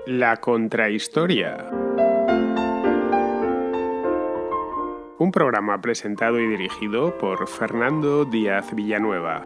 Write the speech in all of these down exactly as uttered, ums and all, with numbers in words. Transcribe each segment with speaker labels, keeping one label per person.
Speaker 1: La Contrahistoria. Un programa presentado y dirigido por Fernando Díaz Villanueva.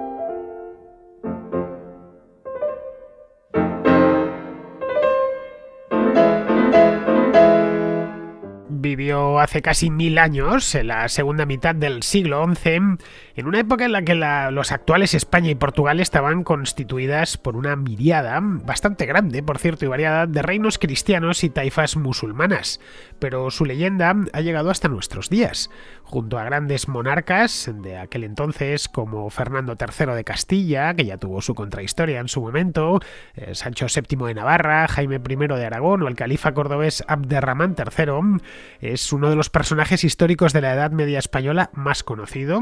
Speaker 2: Vivió hace casi mil años, en la segunda mitad del siglo once, en una época en la que la, los actuales España y Portugal estaban constituidas por una miriada, bastante grande, por cierto, y variada, de reinos cristianos y taifas musulmanas. Pero su leyenda ha llegado hasta nuestros días, junto a grandes monarcas de aquel entonces como Fernando tercero de Castilla, que ya tuvo su contrahistoria en su momento, eh, Sancho séptimo de Navarra, Jaime primero de Aragón o el califa cordobés Abderramán tercero, es uno de los personajes históricos de la Edad Media española más conocido,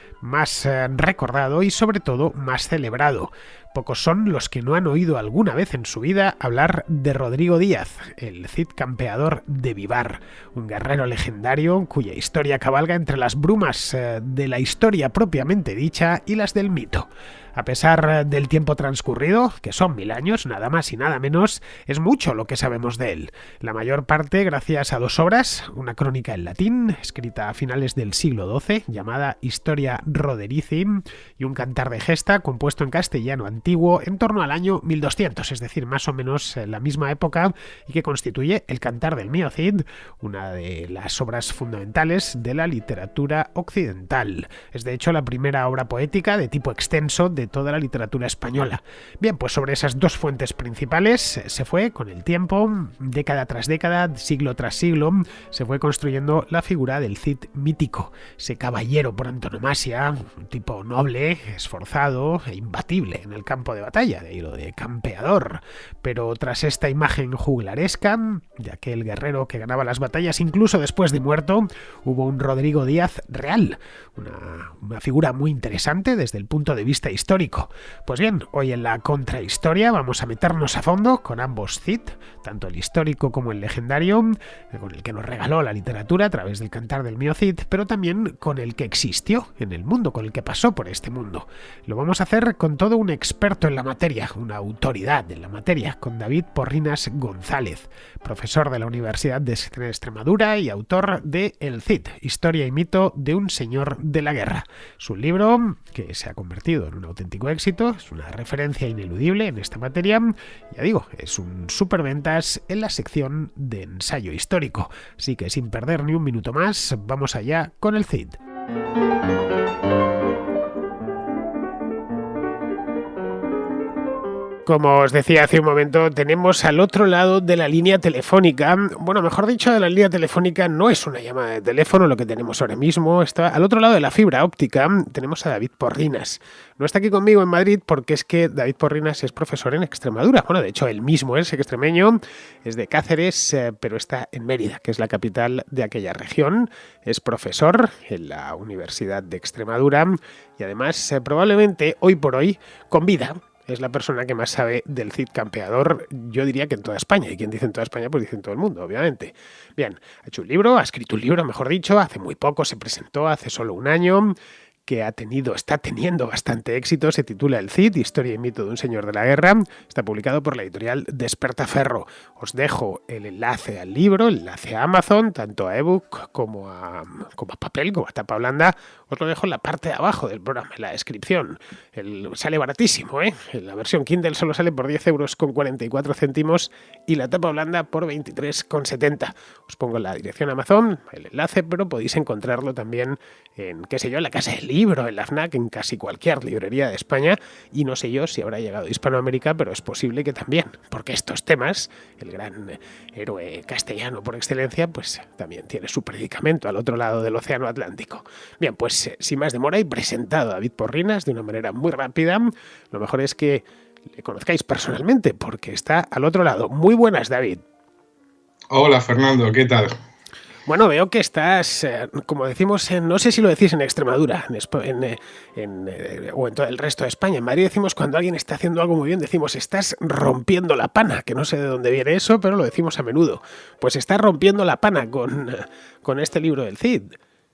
Speaker 2: más eh, recordado y sobre todo más celebrado. Pocos son los que no han oído alguna vez en su vida hablar de Rodrigo Díaz, el Cid campeador de Vivar, un guerrero legendario cuya historia cabalga entre las brumas eh, de la historia propiamente dicha y las del mito. A pesar del tiempo transcurrido, que son mil años, nada más y nada menos, es mucho lo que sabemos de él. La mayor parte gracias a dos obras, una crónica en latín, escrita a finales del siglo doce, llamada Historia Roderici, y un cantar de gesta compuesto en castellano antiguo en torno al año mil doscientos, es decir, más o menos en la misma época, y que constituye el Cantar del Mío Cid, una de las obras fundamentales de la literatura occidental. Es de hecho la primera obra poética de tipo extenso de toda la literatura española. Bien, pues sobre esas dos fuentes principales se fue, con el tiempo, década tras década, siglo tras siglo, se fue construyendo la figura del Cid mítico, ese caballero por antonomasia, un tipo noble, esforzado e imbatible en el campo de batalla, de ahí lo de campeador. Pero tras esta imagen juglaresca de aquel guerrero que ganaba las batallas incluso después de muerto, hubo un Rodrigo Díaz real, una, una figura muy interesante desde el punto de vista histórico. Pues bien, hoy en la Contrahistoria vamos a meternos a fondo con ambos Cid, tanto el histórico como el legendario, con el que nos regaló la literatura a través del Cantar del Mío Cid, pero también con el que existió en el mundo, con el que pasó por este mundo. Lo vamos a hacer con todo un experto en la materia, una autoridad en la materia, con David Porrinas González, profesor de la Universidad de Extremadura y autor de El Cid, Historia y mito de un señor de la guerra. Es un libro que se ha convertido en un auténtico éxito, es una referencia ineludible en esta materia, ya digo, es un superventas en la sección de ensayo histórico. Así que sin perder ni un minuto más, vamos allá con el Cid. Como os decía hace un momento, tenemos al otro lado de la línea telefónica, bueno, mejor dicho, de la línea telefónica no es una llamada de teléfono lo que tenemos ahora mismo, está al otro lado de la fibra óptica, tenemos a David Porrinas. No está aquí conmigo en Madrid porque es que David Porrinas es profesor en Extremadura, bueno, de hecho él mismo es extremeño, es de Cáceres, eh, pero está en Mérida, que es la capital de aquella región, es profesor en la Universidad de Extremadura y además eh, probablemente hoy por hoy con vida. Es la persona que más sabe del Cid campeador, yo diría que en toda España. Y quien dice en toda España, pues dice en todo el mundo, obviamente. Bien, ha hecho un libro, ha escrito un libro, mejor dicho, hace muy poco, se presentó hace solo un año, que ha tenido, está teniendo bastante éxito, se titula El Cid, Historia y mito de un señor de la guerra, está publicado por la editorial Despertaferro. Os dejo el enlace al libro, el enlace a Amazon, tanto a ebook como a, como a papel, como a tapa blanda, os lo dejo en la parte de abajo del programa, en la descripción. El, sale baratísimo, ¿eh? La versión Kindle solo sale por diez euros con cuarenta y cuatro céntimos y la tapa blanda por veintitrés con setenta. Os pongo la dirección a Amazon, el enlace, pero podéis encontrarlo también en, qué sé yo, en la Casa del Libro, en la FNAC, en casi cualquier librería de España, y no sé yo si habrá llegado a Hispanoamérica, pero es posible que también, porque estos temas, el gran héroe castellano por excelencia, pues también tiene su predicamento al otro lado del océano Atlántico. Bien, pues sin más demora, he presentado a David Porrinas de una manera muy rápida. Lo mejor es que le conozcáis personalmente, porque está al otro lado. Muy buenas, David.
Speaker 3: Hola, Fernando, ¿qué tal?
Speaker 2: Bueno, veo que estás, eh, como decimos, en, no sé si lo decís en Extremadura en, en, en, eh, o en todo el resto de España. En Madrid decimos cuando alguien está haciendo algo muy bien, decimos estás rompiendo la pana, que no sé de dónde viene eso, pero lo decimos a menudo. Pues estás rompiendo la pana con, con este libro del Cid.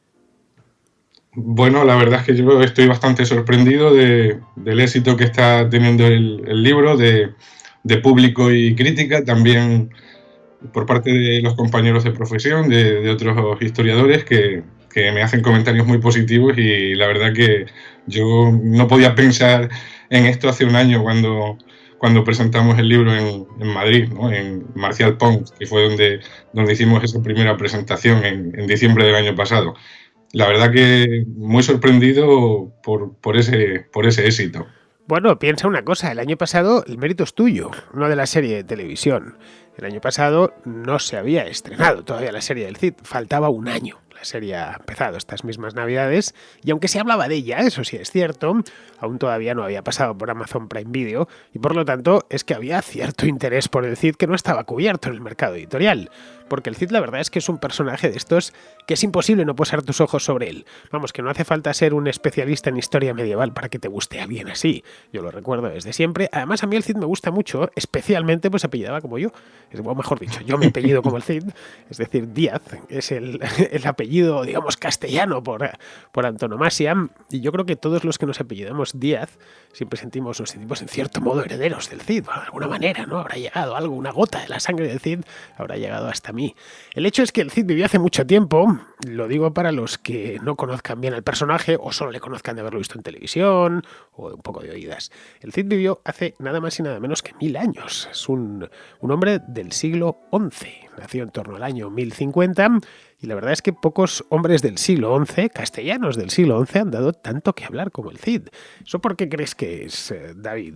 Speaker 3: Bueno, la verdad es que yo estoy bastante sorprendido de, del éxito que está teniendo el, el libro, de, de público y crítica, también por parte de los compañeros de profesión, de, de otros historiadores que, que me hacen comentarios muy positivos, y la verdad que yo no podía pensar en esto hace un año cuando, cuando presentamos el libro en, en Madrid, ¿no? En Marcial Pons, que fue donde, donde hicimos esa primera presentación en, en diciembre del año pasado. La verdad que muy sorprendido por, por, ese, por ese éxito.
Speaker 2: Bueno, piensa una cosa, el año pasado el mérito es tuyo, no de la serie de televisión. El año pasado no se había estrenado todavía la serie del Cid, faltaba un año. La serie ha empezado estas mismas navidades y aunque se hablaba de ella, eso sí es cierto, aún todavía no había pasado por Amazon Prime Video y por lo tanto es que había cierto interés por el Cid que no estaba cubierto en el mercado editorial. Porque el Cid la verdad es que es un personaje de estos que es imposible no posar tus ojos sobre él. Vamos, que no hace falta ser un especialista en historia medieval para que te guste alguien así. Yo lo recuerdo desde siempre. Además a mí el Cid me gusta mucho, especialmente pues apellidaba como yo. O mejor dicho, yo me apellido como el Cid, es decir, Díaz es el, el apellido, digamos, castellano por, por antonomasia. Y yo creo que todos los que nos apellidamos Díaz siempre sentimos, nos sentimos en cierto modo herederos del Cid. Bueno, de alguna manera, ¿no? Habrá llegado algo, una gota de la sangre del Cid habrá llegado hasta mí. El hecho es que el Cid vivió hace mucho tiempo, lo digo para los que no conozcan bien al personaje o solo le conozcan de haberlo visto en televisión o de un poco de oídas. El Cid vivió hace nada más y nada menos que mil años. Es un, un hombre del siglo once, nació en torno al año mil cincuenta y la verdad es que pocos hombres del siglo once, castellanos del siglo once, han dado tanto que hablar como el Cid. ¿Eso por qué crees que es, eh, David?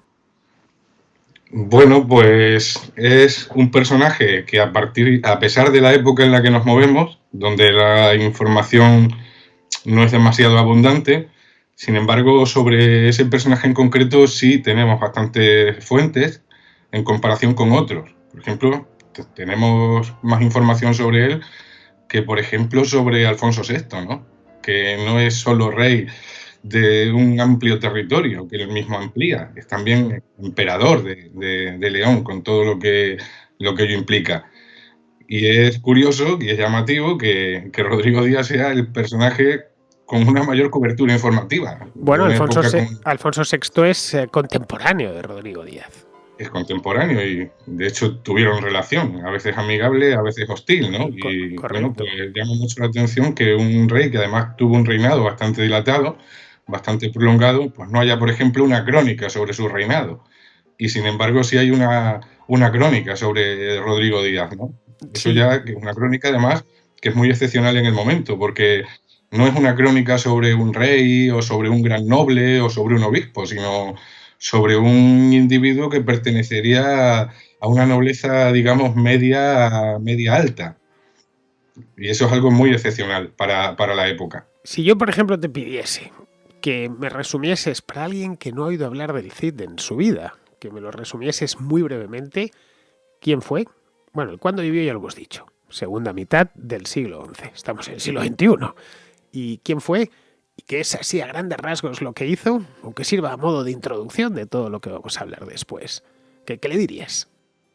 Speaker 3: Bueno, pues es un personaje que a partir, a pesar de la época en la que nos movemos, donde la información no es demasiado abundante, sin embargo, sobre ese personaje en concreto sí tenemos bastantes fuentes en comparación con otros. Por ejemplo, t- tenemos más información sobre él que, por ejemplo, sobre Alfonso sexto, ¿no? Que no es solo rey de un amplio territorio que él mismo amplía, es también emperador de, de, de León, con todo lo que, lo que ello implica. Y es curioso y es llamativo que, que Rodrigo Díaz sea el personaje con una mayor cobertura informativa.
Speaker 2: Bueno,
Speaker 3: Una
Speaker 2: Alfonso,
Speaker 3: época
Speaker 2: Se-
Speaker 3: con-
Speaker 2: Alfonso sexto es eh, contemporáneo de Rodrigo Díaz.
Speaker 3: es contemporáneo y de hecho tuvieron relación, a veces amigable, a veces hostil, ¿no?
Speaker 2: Co-
Speaker 3: Y
Speaker 2: correcto.
Speaker 3: bueno, pues llama mucho la atención que un rey que además tuvo un reinado bastante dilatado, bastante prolongado, pues no haya, por ejemplo, una crónica sobre su reinado. Y sin embargo sí hay una, una crónica sobre Rodrigo Díaz, ¿no? Eso
Speaker 2: Sí.
Speaker 3: ya que es una crónica además que es muy excepcional en el momento, porque no es una crónica sobre un rey o sobre un gran noble o sobre un obispo, sino sobre un individuo que pertenecería a una nobleza, digamos, media, media alta. Y eso es algo muy excepcional para, para la época.
Speaker 2: Si yo, por ejemplo, te pidiese que me resumieses para alguien que no ha oído hablar del Cid en su vida, que me lo resumieses muy brevemente, ¿quién fue? Bueno, el cuándo vivió ya lo hemos dicho. Segunda mitad del siglo once. Estamos en el siglo veintiuno. ¿Y quién fue? ¿Y qué es así a grandes rasgos lo que hizo? Aunque sirva a modo de introducción de todo lo que vamos a hablar después. ¿Qué, qué le dirías?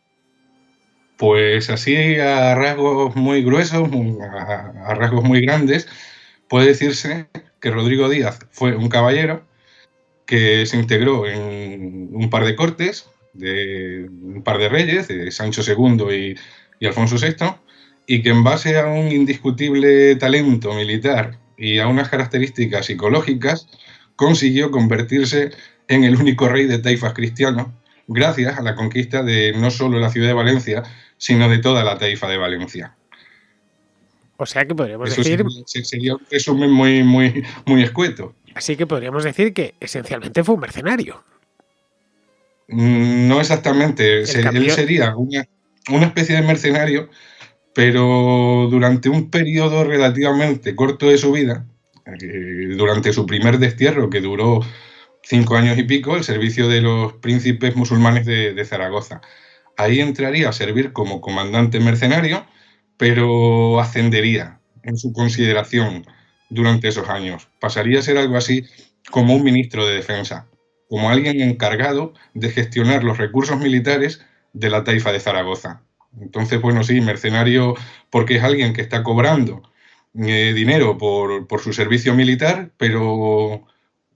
Speaker 3: Pues así a rasgos muy gruesos, a, a rasgos muy grandes, puede decirse que Rodrigo Díaz fue un caballero que se integró en un par de cortes, de un par de reyes, de Sancho segundo y, y Alfonso sexto, y que en base a un indiscutible talento militar y a unas características psicológicas consiguió convertirse en el único rey de taifas cristianos, gracias a la conquista de no solo la ciudad de Valencia, sino de toda la taifa de Valencia.
Speaker 2: O sea que podríamos
Speaker 3: Eso
Speaker 2: decir...
Speaker 3: sería, sería un resumen muy, muy, muy escueto.
Speaker 2: Así que podríamos decir que esencialmente fue un mercenario.
Speaker 3: No exactamente,
Speaker 2: El
Speaker 3: Se- él
Speaker 2: campeón-
Speaker 3: sería una, una especie de mercenario, pero durante un periodo relativamente corto de su vida, eh, durante su primer destierro, que duró cinco años y pico, el servicio de los príncipes musulmanes de, de Zaragoza. Ahí entraría a servir como comandante mercenario, pero ascendería en su consideración durante esos años. Pasaría a ser algo así como un ministro de defensa, como alguien encargado de gestionar los recursos militares de la taifa de Zaragoza. Entonces, bueno, sí, mercenario porque es alguien que está cobrando eh, dinero por, por su servicio militar, pero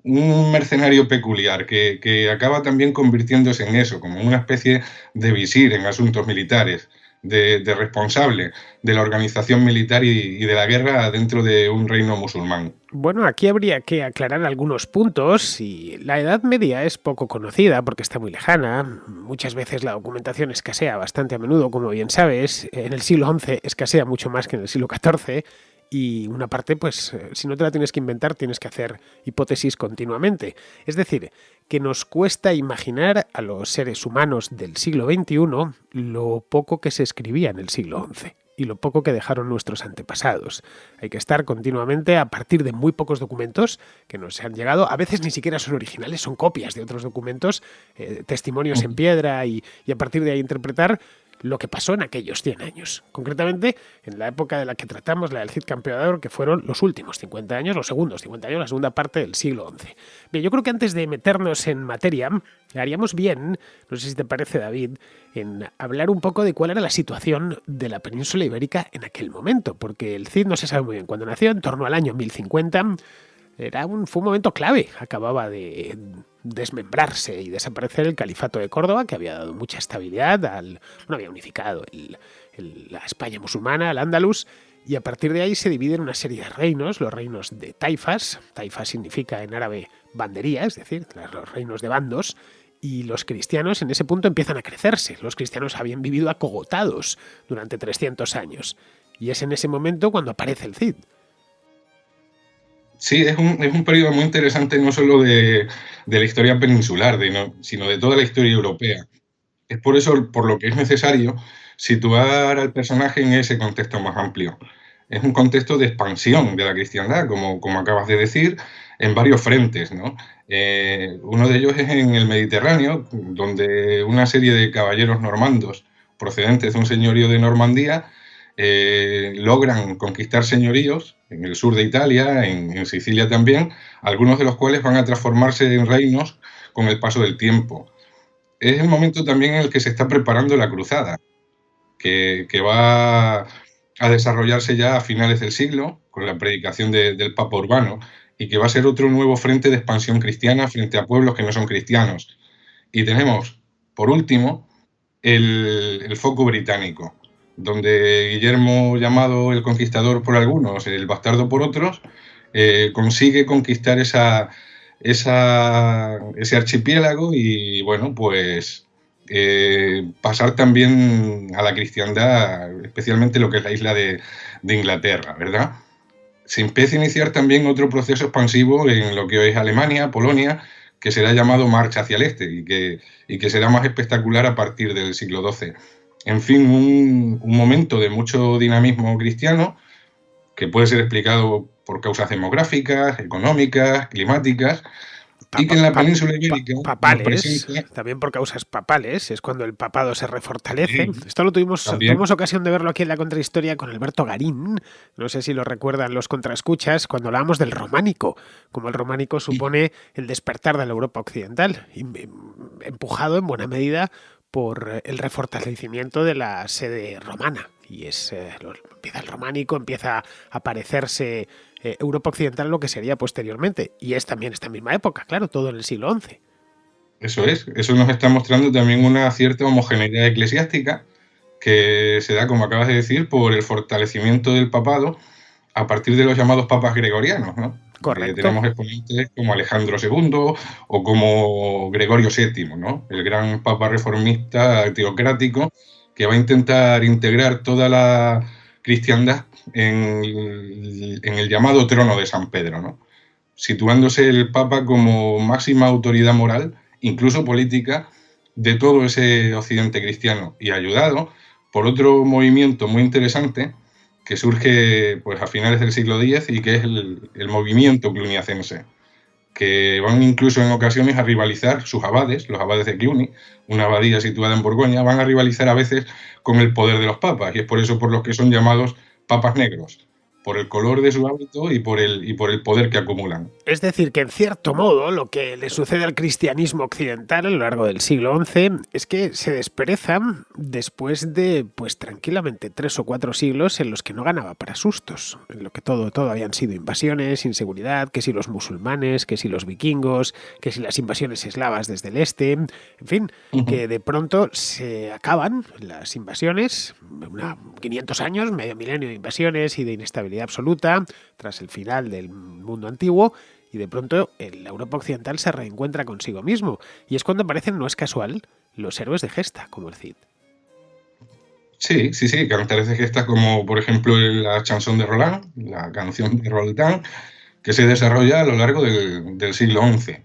Speaker 3: un mercenario peculiar que, que acaba también convirtiéndose en eso, como una especie de visir en asuntos militares, de, de responsable de la organización militar y, y de la guerra dentro de un reino musulmán.
Speaker 2: Bueno, aquí habría que aclarar algunos puntos y la Edad Media es poco conocida porque está muy lejana. Muchas veces la documentación escasea bastante a menudo, como bien sabes. En el siglo once escasea mucho más que en el siglo catorce. Y una parte, pues, si no te la tienes que inventar, tienes que hacer hipótesis continuamente. Es decir, que nos cuesta imaginar a los seres humanos del siglo veintiuno lo poco que se escribía en el siglo once y lo poco que dejaron nuestros antepasados. Hay que estar continuamente a partir de muy pocos documentos que nos han llegado. A veces ni siquiera son originales, son copias de otros documentos, eh, testimonios en piedra y, y a partir de ahí interpretar lo que pasó en aquellos cien años. Concretamente, en la época de la que tratamos, la del Cid Campeador, que fueron los últimos cincuenta años, los segundos cincuenta años, la segunda parte del siglo once. Bien, yo creo que antes de meternos en materia, haríamos bien, no sé si te parece, David, en hablar un poco de cuál era la situación de la península ibérica en aquel momento, porque el Cid no se sabe muy bien cuándo nació, en torno al año mil cincuenta. Era un, fue un momento clave. Acababa de desmembrarse y desaparecer el califato de Córdoba, que había dado mucha estabilidad, al, bueno, había unificado el, el, la España musulmana, el Andalus, y a partir de ahí se dividen una serie de reinos, los reinos de taifas. Taifa significa en árabe bandería, es decir, los reinos de bandos, y los cristianos en ese punto empiezan a crecerse. Los cristianos habían vivido acogotados durante trescientos años, y es en ese momento cuando aparece el Cid.
Speaker 3: Sí, es un, es un periodo muy interesante no solo de, de la historia peninsular, de no, sino de toda la historia europea. Es por eso por lo que es necesario situar al personaje en ese contexto más amplio. Es un contexto de expansión de la cristiandad, como, como acabas de decir, en varios frentes, ¿no? Eh, uno de ellos es en el Mediterráneo, donde una serie de caballeros normandos procedentes de un señorío de Normandía eh, logran conquistar señoríos en el sur de Italia, en, en Sicilia también, algunos de los cuales van a transformarse en reinos con el paso del tiempo. Es el momento también en el que se está preparando la cruzada, que, que va a desarrollarse ya a finales del siglo, con la predicación de, del Papa Urbano, y que va a ser otro nuevo frente de expansión cristiana frente a pueblos que no son cristianos. Y tenemos, por último, el, el foco británico, donde Guillermo, llamado el Conquistador por algunos, el Bastardo por otros, eh, consigue conquistar esa, esa, ese archipiélago y, bueno, pues eh, pasar también a la cristiandad, especialmente lo que es la isla de, de Inglaterra, ¿verdad? Se empieza a iniciar también otro proceso expansivo en lo que hoy es Alemania, Polonia, que será llamado Marcha hacia el Este y que, y que será más espectacular a partir del siglo doce. En fin, un, un momento de mucho dinamismo cristiano que puede ser explicado por causas demográficas, económicas, climáticas, y que en la península ibérica
Speaker 2: pa, pa, papales,
Speaker 3: nos presenta...
Speaker 2: también por causas papales, es cuando el papado se refortalece.
Speaker 3: Sí,
Speaker 2: esto lo tuvimos, tuvimos ocasión de verlo aquí en la contrahistoria con Alberto Garín, no sé si lo recuerdan los contraescuchas, cuando hablábamos del románico, como el románico supone el despertar de la Europa occidental, empujado en buena medida por el refortalecimiento de la sede romana. Y es eh, empieza el románico, empieza a aparecerse eh, Europa occidental, lo que sería posteriormente. Y es también esta misma época, claro, todo en el siglo once.
Speaker 3: Eso es, eso nos está mostrando también una cierta homogeneidad eclesiástica que se da, como acabas de decir, por el fortalecimiento del papado a partir de los llamados papas gregorianos, ¿no?
Speaker 2: Correcto.
Speaker 3: Eh, tenemos exponentes como Alejandro segundo o como Gregorio séptimo, ¿no? El gran papa reformista teocrático que va a intentar integrar toda la cristiandad en, en el llamado trono de San Pedro, ¿no? Situándose el papa como máxima autoridad moral, incluso política, de todo ese occidente cristiano, y ayudado por otro movimiento muy interesante que surge pues, a finales del siglo diez y que es el, el movimiento cluniacense, que van incluso en ocasiones a rivalizar sus abades, los abades de Cluny, una abadía situada en Borgoña, van a rivalizar a veces con el poder de los papas, y es por eso por los que son llamados papas negros, por el color de su hábito y por el, y por el poder que acumulan.
Speaker 2: Es decir, que en cierto modo lo que le sucede al cristianismo occidental a lo largo del siglo once es que se despereza después de, pues tranquilamente, tres o cuatro siglos en los que no ganaba para sustos, en lo que todo, todo habían sido invasiones, inseguridad, que si los musulmanes, que si los vikingos, que si las invasiones eslavas desde el este, en fin, uh-huh. que de pronto se acaban las invasiones, una, quinientos años, medio milenio de invasiones y de inestabilidad absoluta tras el final del mundo antiguo, y de pronto la Europa occidental se reencuentra consigo mismo, y es cuando aparecen, no es casual, los héroes de gesta como el Cid.
Speaker 3: Sí, sí, sí, cantares de gesta como por ejemplo la chanson de Roland, la canción de Roldán, que se desarrolla a lo largo del, del siglo once.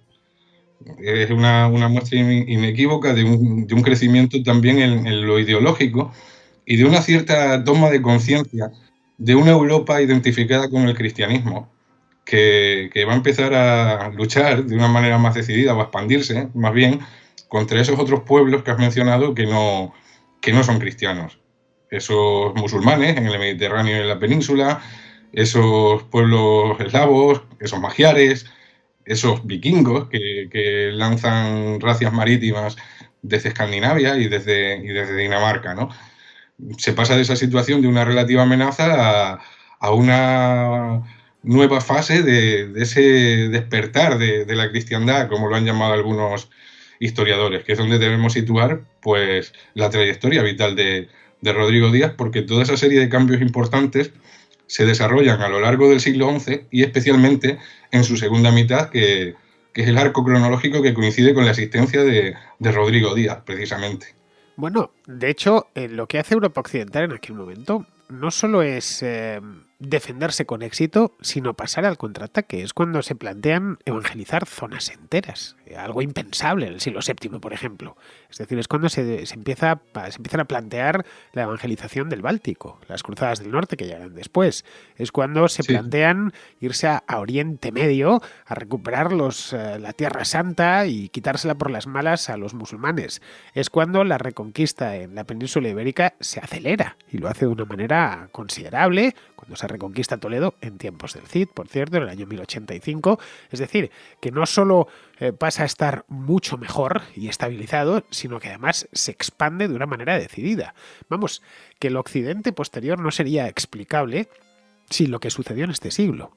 Speaker 3: Es una, una muestra inequívoca de un, de un crecimiento también en, en lo ideológico y de una cierta toma de conciencia de una Europa identificada con el cristianismo, que, que va a empezar a luchar de una manera más decidida o a expandirse, más bien, contra esos otros pueblos que has mencionado que no, que no son cristianos. Esos musulmanes en el Mediterráneo y en la península, esos pueblos eslavos, esos magiares, esos vikingos que, que lanzan racias marítimas desde Escandinavia y desde, y desde Dinamarca, ¿no? Se pasa de esa situación de una relativa amenaza a, a una nueva fase de, de ese despertar de, de la cristiandad, como lo han llamado algunos historiadores, que es donde debemos situar pues, la trayectoria vital de, de Rodrigo Díaz, porque toda esa serie de cambios importantes se desarrollan a lo largo del siglo once y especialmente en su segunda mitad, que, que es el arco cronológico que coincide con la existencia de, de Rodrigo Díaz, precisamente.
Speaker 2: Bueno, de hecho, eh, lo que hace Europa Occidental en aquel momento no solo es eh, defenderse con éxito, sino pasar al contraataque. Es cuando se plantean evangelizar zonas enteras, eh, algo impensable en el siglo séptimo, por ejemplo. Es decir, es cuando se, se, empieza, se empiezan a plantear la evangelización del Báltico, las cruzadas del norte que llegan después. Es cuando se sí. plantean irse a, a Oriente Medio a recuperar los, eh, la Tierra Santa y quitársela por las malas a los musulmanes. Es cuando la reconquista en la península ibérica se acelera y lo hace de una manera considerable, cuando se reconquista Toledo en tiempos del Cid, por cierto, en el año mil ochenta y cinco. Es decir, que no solo eh, pasa a estar mucho mejor y estabilizado, sino que además se expande de una manera decidida. Vamos, que el occidente posterior no sería explicable sin lo que sucedió en este siglo.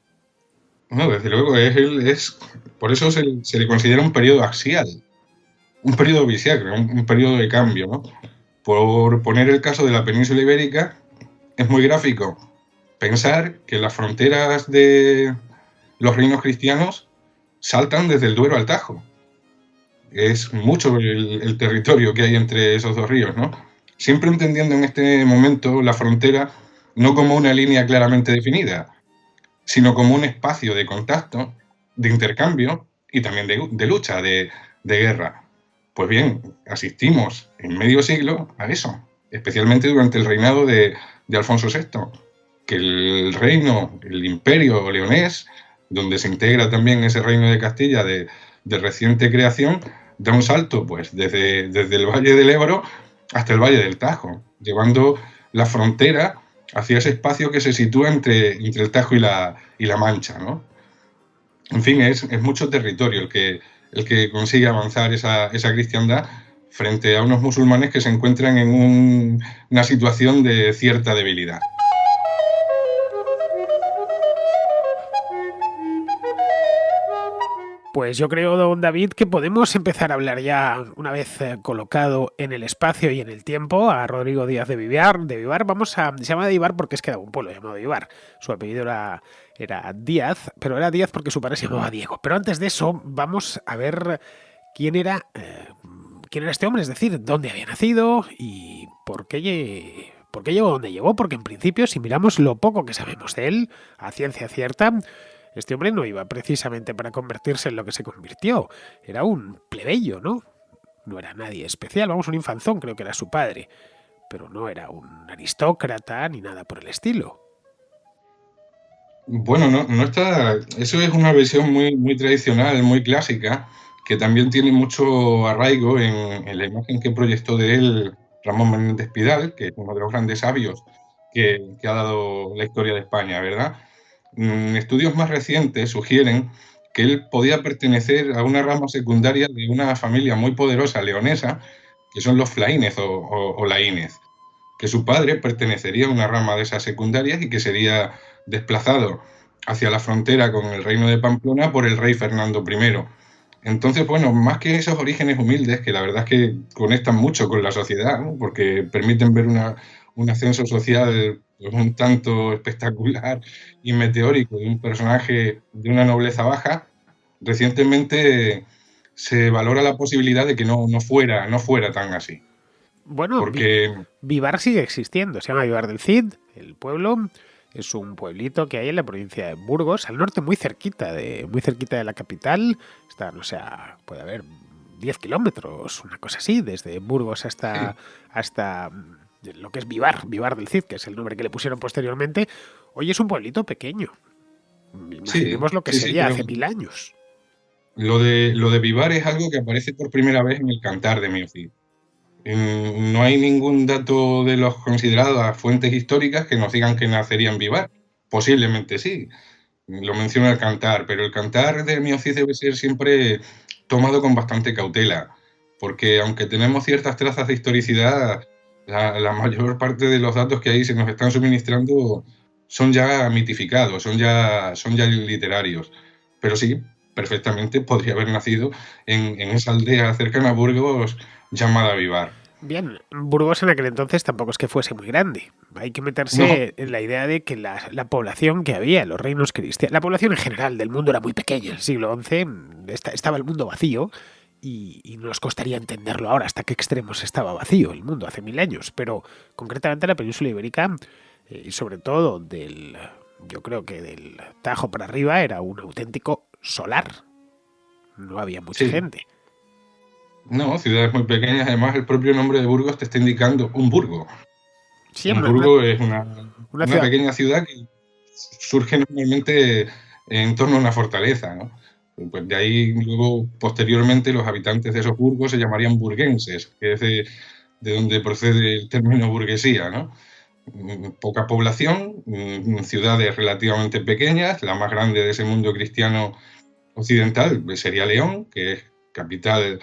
Speaker 3: No, desde luego, es, es por eso se, se le considera un periodo axial, un periodo bisiacro, un, un periodo de cambio, ¿no? Por poner el caso de la península ibérica, es muy gráfico pensar que las fronteras de los reinos cristianos saltan desde el Duero al Tajo. Es mucho el, el territorio que hay entre esos dos ríos, ¿no? Siempre entendiendo en este momento la frontera no como una línea claramente definida, sino como un espacio de contacto, de intercambio y también de, de lucha, de, de guerra. Pues bien, asistimos en medio siglo a eso, especialmente durante el reinado de, de Alfonso sexto, que el reino, el imperio leonés, donde se integra también ese reino de Castilla de, de reciente creación, da un salto pues desde, desde el Valle del Ebro hasta el Valle del Tajo, llevando la frontera hacia ese espacio que se sitúa entre, entre el Tajo y la, y la Mancha, ¿no? En fin, es, es mucho territorio el que, el que consigue avanzar esa, esa cristiandad frente a unos musulmanes que se encuentran en un, una situación de cierta debilidad.
Speaker 2: Pues yo creo, don David, que podemos empezar a hablar ya, una vez eh, colocado en el espacio y en el tiempo, a Rodrigo Díaz de Vivar. De Vivar, vamos a... Se llama de Vivar porque es que era un pueblo llamado Vivar. Su apellido era, era Díaz, pero era Díaz porque su padre se llamaba Diego. Pero antes de eso, vamos a ver quién era, eh, quién era este hombre, es decir, dónde había nacido y por qué... ¿Por qué llegó donde llegó? Porque en principio, si miramos lo poco que sabemos de él, a ciencia cierta, este hombre no iba precisamente para convertirse en lo que se convirtió. Era un plebeyo, ¿no? No era nadie especial, vamos, un infanzón, creo que era su padre. Pero no era un aristócrata ni nada por el estilo.
Speaker 3: Bueno, no, no está... Eso es una versión muy, muy tradicional, muy clásica, que también tiene mucho arraigo en, en la imagen que proyectó de él Ramón Menéndez Pidal, que es uno de los grandes sabios que, que ha dado la historia de España, ¿verdad? Mm, estudios más recientes sugieren que él podía pertenecer a una rama secundaria de una familia muy poderosa leonesa, que son los Flaínez o, o, o Laínez, que su padre pertenecería a una rama de esas secundarias y que sería desplazado hacia la frontera con el reino de Pamplona por el rey Fernando primero. Entonces, bueno, más que esos orígenes humildes, que la verdad es que conectan mucho con la sociedad, ¿no? Porque permiten ver una, un ascenso social pues, un tanto espectacular y meteórico de un personaje de una nobleza baja, recientemente se valora la posibilidad de que no, no, fuera, no fuera tan así.
Speaker 2: Bueno,
Speaker 3: Porque
Speaker 2: Vivar sigue existiendo, se llama Vivar del Cid, el pueblo es un pueblito que hay en la provincia de Burgos, al norte, muy cerquita de, muy cerquita de la capital, está, no sé, puede haber diez kilómetros, una cosa así, desde Burgos hasta, sí. hasta lo que es Vivar, Vivar del Cid, que es el nombre que le pusieron posteriormente. Hoy es un pueblito pequeño, imaginemos sí, lo que sí, sería sí, hace mil años.
Speaker 3: Lo de, lo de Vivar es algo que aparece por primera vez en el Cantar de Mio Cid. No hay ningún dato de los consideradas fuentes históricas que nos digan que nacería en Vivar. Posiblemente sí, lo menciona el Cantar, pero el Cantar de Mio Cid debe ser siempre tomado con bastante cautela, porque aunque tenemos ciertas trazas de historicidad, la, la mayor parte de los datos que ahí se nos están suministrando son ya mitificados, son ya, son ya literarios. Pero sí, perfectamente podría haber nacido en, en esa aldea cercana a Burgos llamada Vivar.
Speaker 2: Bien, Burgos en aquel entonces tampoco es que fuese muy grande. Hay que meterse no. en la idea de que la, la población que había, los reinos cristianos, la población en general del mundo era muy pequeña. En el siglo once estaba el mundo vacío y, y nos costaría entenderlo ahora hasta qué extremos estaba vacío el mundo hace mil años. Pero concretamente la península ibérica eh, y sobre todo del, yo creo que del Tajo para arriba era un auténtico solar. No había mucha sí. gente.
Speaker 3: No, ciudades muy pequeñas. Además, el propio nombre de Burgos te está indicando un burgo.
Speaker 2: Sí,
Speaker 3: un burgo una, es una, una, una ciudad. pequeña ciudad que surge normalmente en torno a una fortaleza, ¿no? Pues de ahí, luego, posteriormente, los habitantes de esos burgos se llamarían burguenses, que es de, de donde procede el término burguesía, ¿no? Poca población, ciudades relativamente pequeñas. La más grande de ese mundo cristiano occidental sería León, que es capital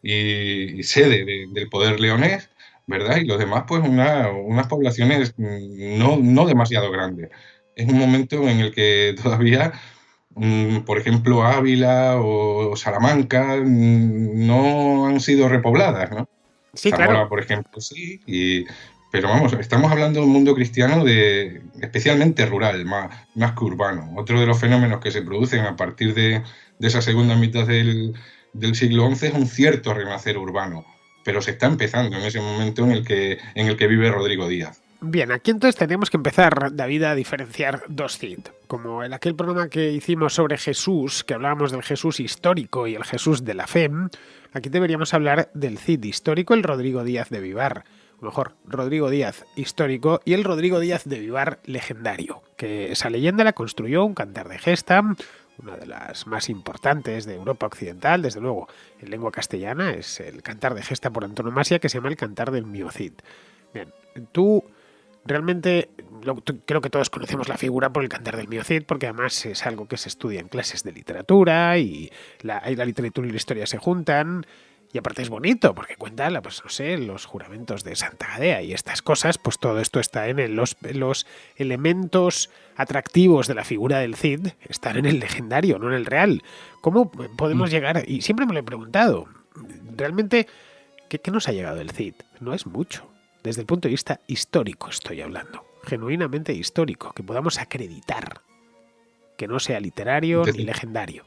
Speaker 3: y, y sede de, del poder leonés, ¿verdad? Y los demás, pues, una, unas poblaciones no, no demasiado grandes. Es un momento en el que todavía, mmm, por ejemplo, Ávila o Salamanca mmm, no han sido repobladas, ¿no?
Speaker 2: Sí,
Speaker 3: Zamora,
Speaker 2: claro.
Speaker 3: por ejemplo, sí, y, pero vamos, estamos hablando de un mundo cristiano de, especialmente rural, más, más que urbano. Otro de los fenómenos que se producen a partir de, de esa segunda mitad del, del siglo once es un cierto renacer urbano, pero se está empezando en ese momento en el que, en el que vive Rodrigo Díaz.
Speaker 2: Bien, aquí entonces tendríamos que empezar, David, a diferenciar dos Cid. Como en aquel programa que hicimos sobre Jesús, que hablábamos del Jesús histórico y el Jesús de la fe, aquí deberíamos hablar del Cid histórico, el Rodrigo Díaz de Vivar. O mejor, Rodrigo Díaz histórico y el Rodrigo Díaz de Vivar legendario, que esa leyenda la construyó un cantar de gesta, una de las más importantes de Europa Occidental, desde luego, en lengua castellana, es el cantar de gesta por antonomasia que se llama el Cantar del Mio Cid. Bien, tú realmente, lo, tú, creo que todos conocemos la figura por el Cantar del Mio Cid, porque además es algo que se estudia en clases de literatura y la, la literatura y la historia se juntan. Y aparte es bonito, porque cuenta, pues no sé, los juramentos de Santa Gadea y estas cosas, pues todo esto está en el, los, los elementos atractivos de la figura del Cid, están en el legendario, no en el real. ¿Cómo podemos llegar? Y siempre me lo he preguntado, realmente, ¿qué, qué nos ha llegado del Cid? No es mucho, desde el punto de vista histórico estoy hablando, genuinamente histórico, que podamos acreditar, que no sea literario desde, ni legendario.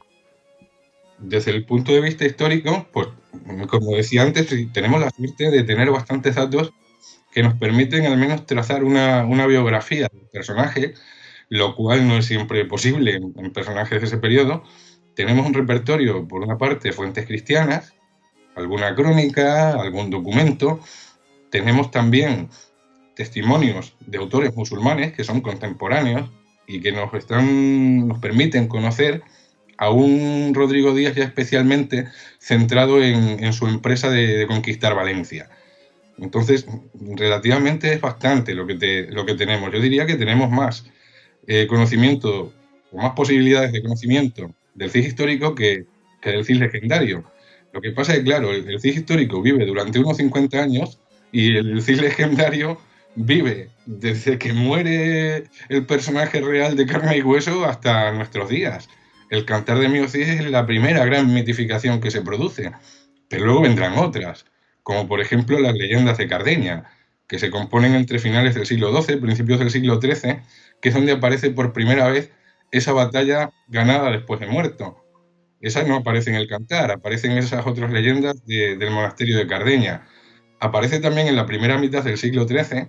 Speaker 3: Desde el punto de vista histórico, pues como decía antes, tenemos la suerte de tener bastantes datos que nos permiten al menos trazar una, una biografía del personaje, lo cual no es siempre posible en, en personajes de ese periodo. Tenemos un repertorio, por una parte, fuentes cristianas, alguna crónica, algún documento. Tenemos también testimonios de autores musulmanes que son contemporáneos y que nos, están, nos permiten conocer a un Rodrigo Díaz ya especialmente centrado en, en su empresa de, de conquistar Valencia. Entonces, relativamente es bastante lo que, te, lo que tenemos. Yo diría que tenemos más eh, conocimiento, o más posibilidades de conocimiento del Cid histórico que, que del Cid legendario. Lo que pasa es que, claro, el, el Cid histórico vive durante unos cincuenta años y el Cid legendario vive desde que muere el personaje real de carne y hueso hasta nuestros días. El Cantar de Mio Cid es la primera gran mitificación que se produce, pero luego vendrán otras, como por ejemplo las leyendas de Cardeña, que se componen entre finales del siglo doce, principios del siglo trece, que es donde aparece por primera vez esa batalla ganada después de muerto. Esa no aparece en el Cantar, aparecen esas otras leyendas de, del monasterio de Cardeña. Aparece también en la primera mitad del siglo trece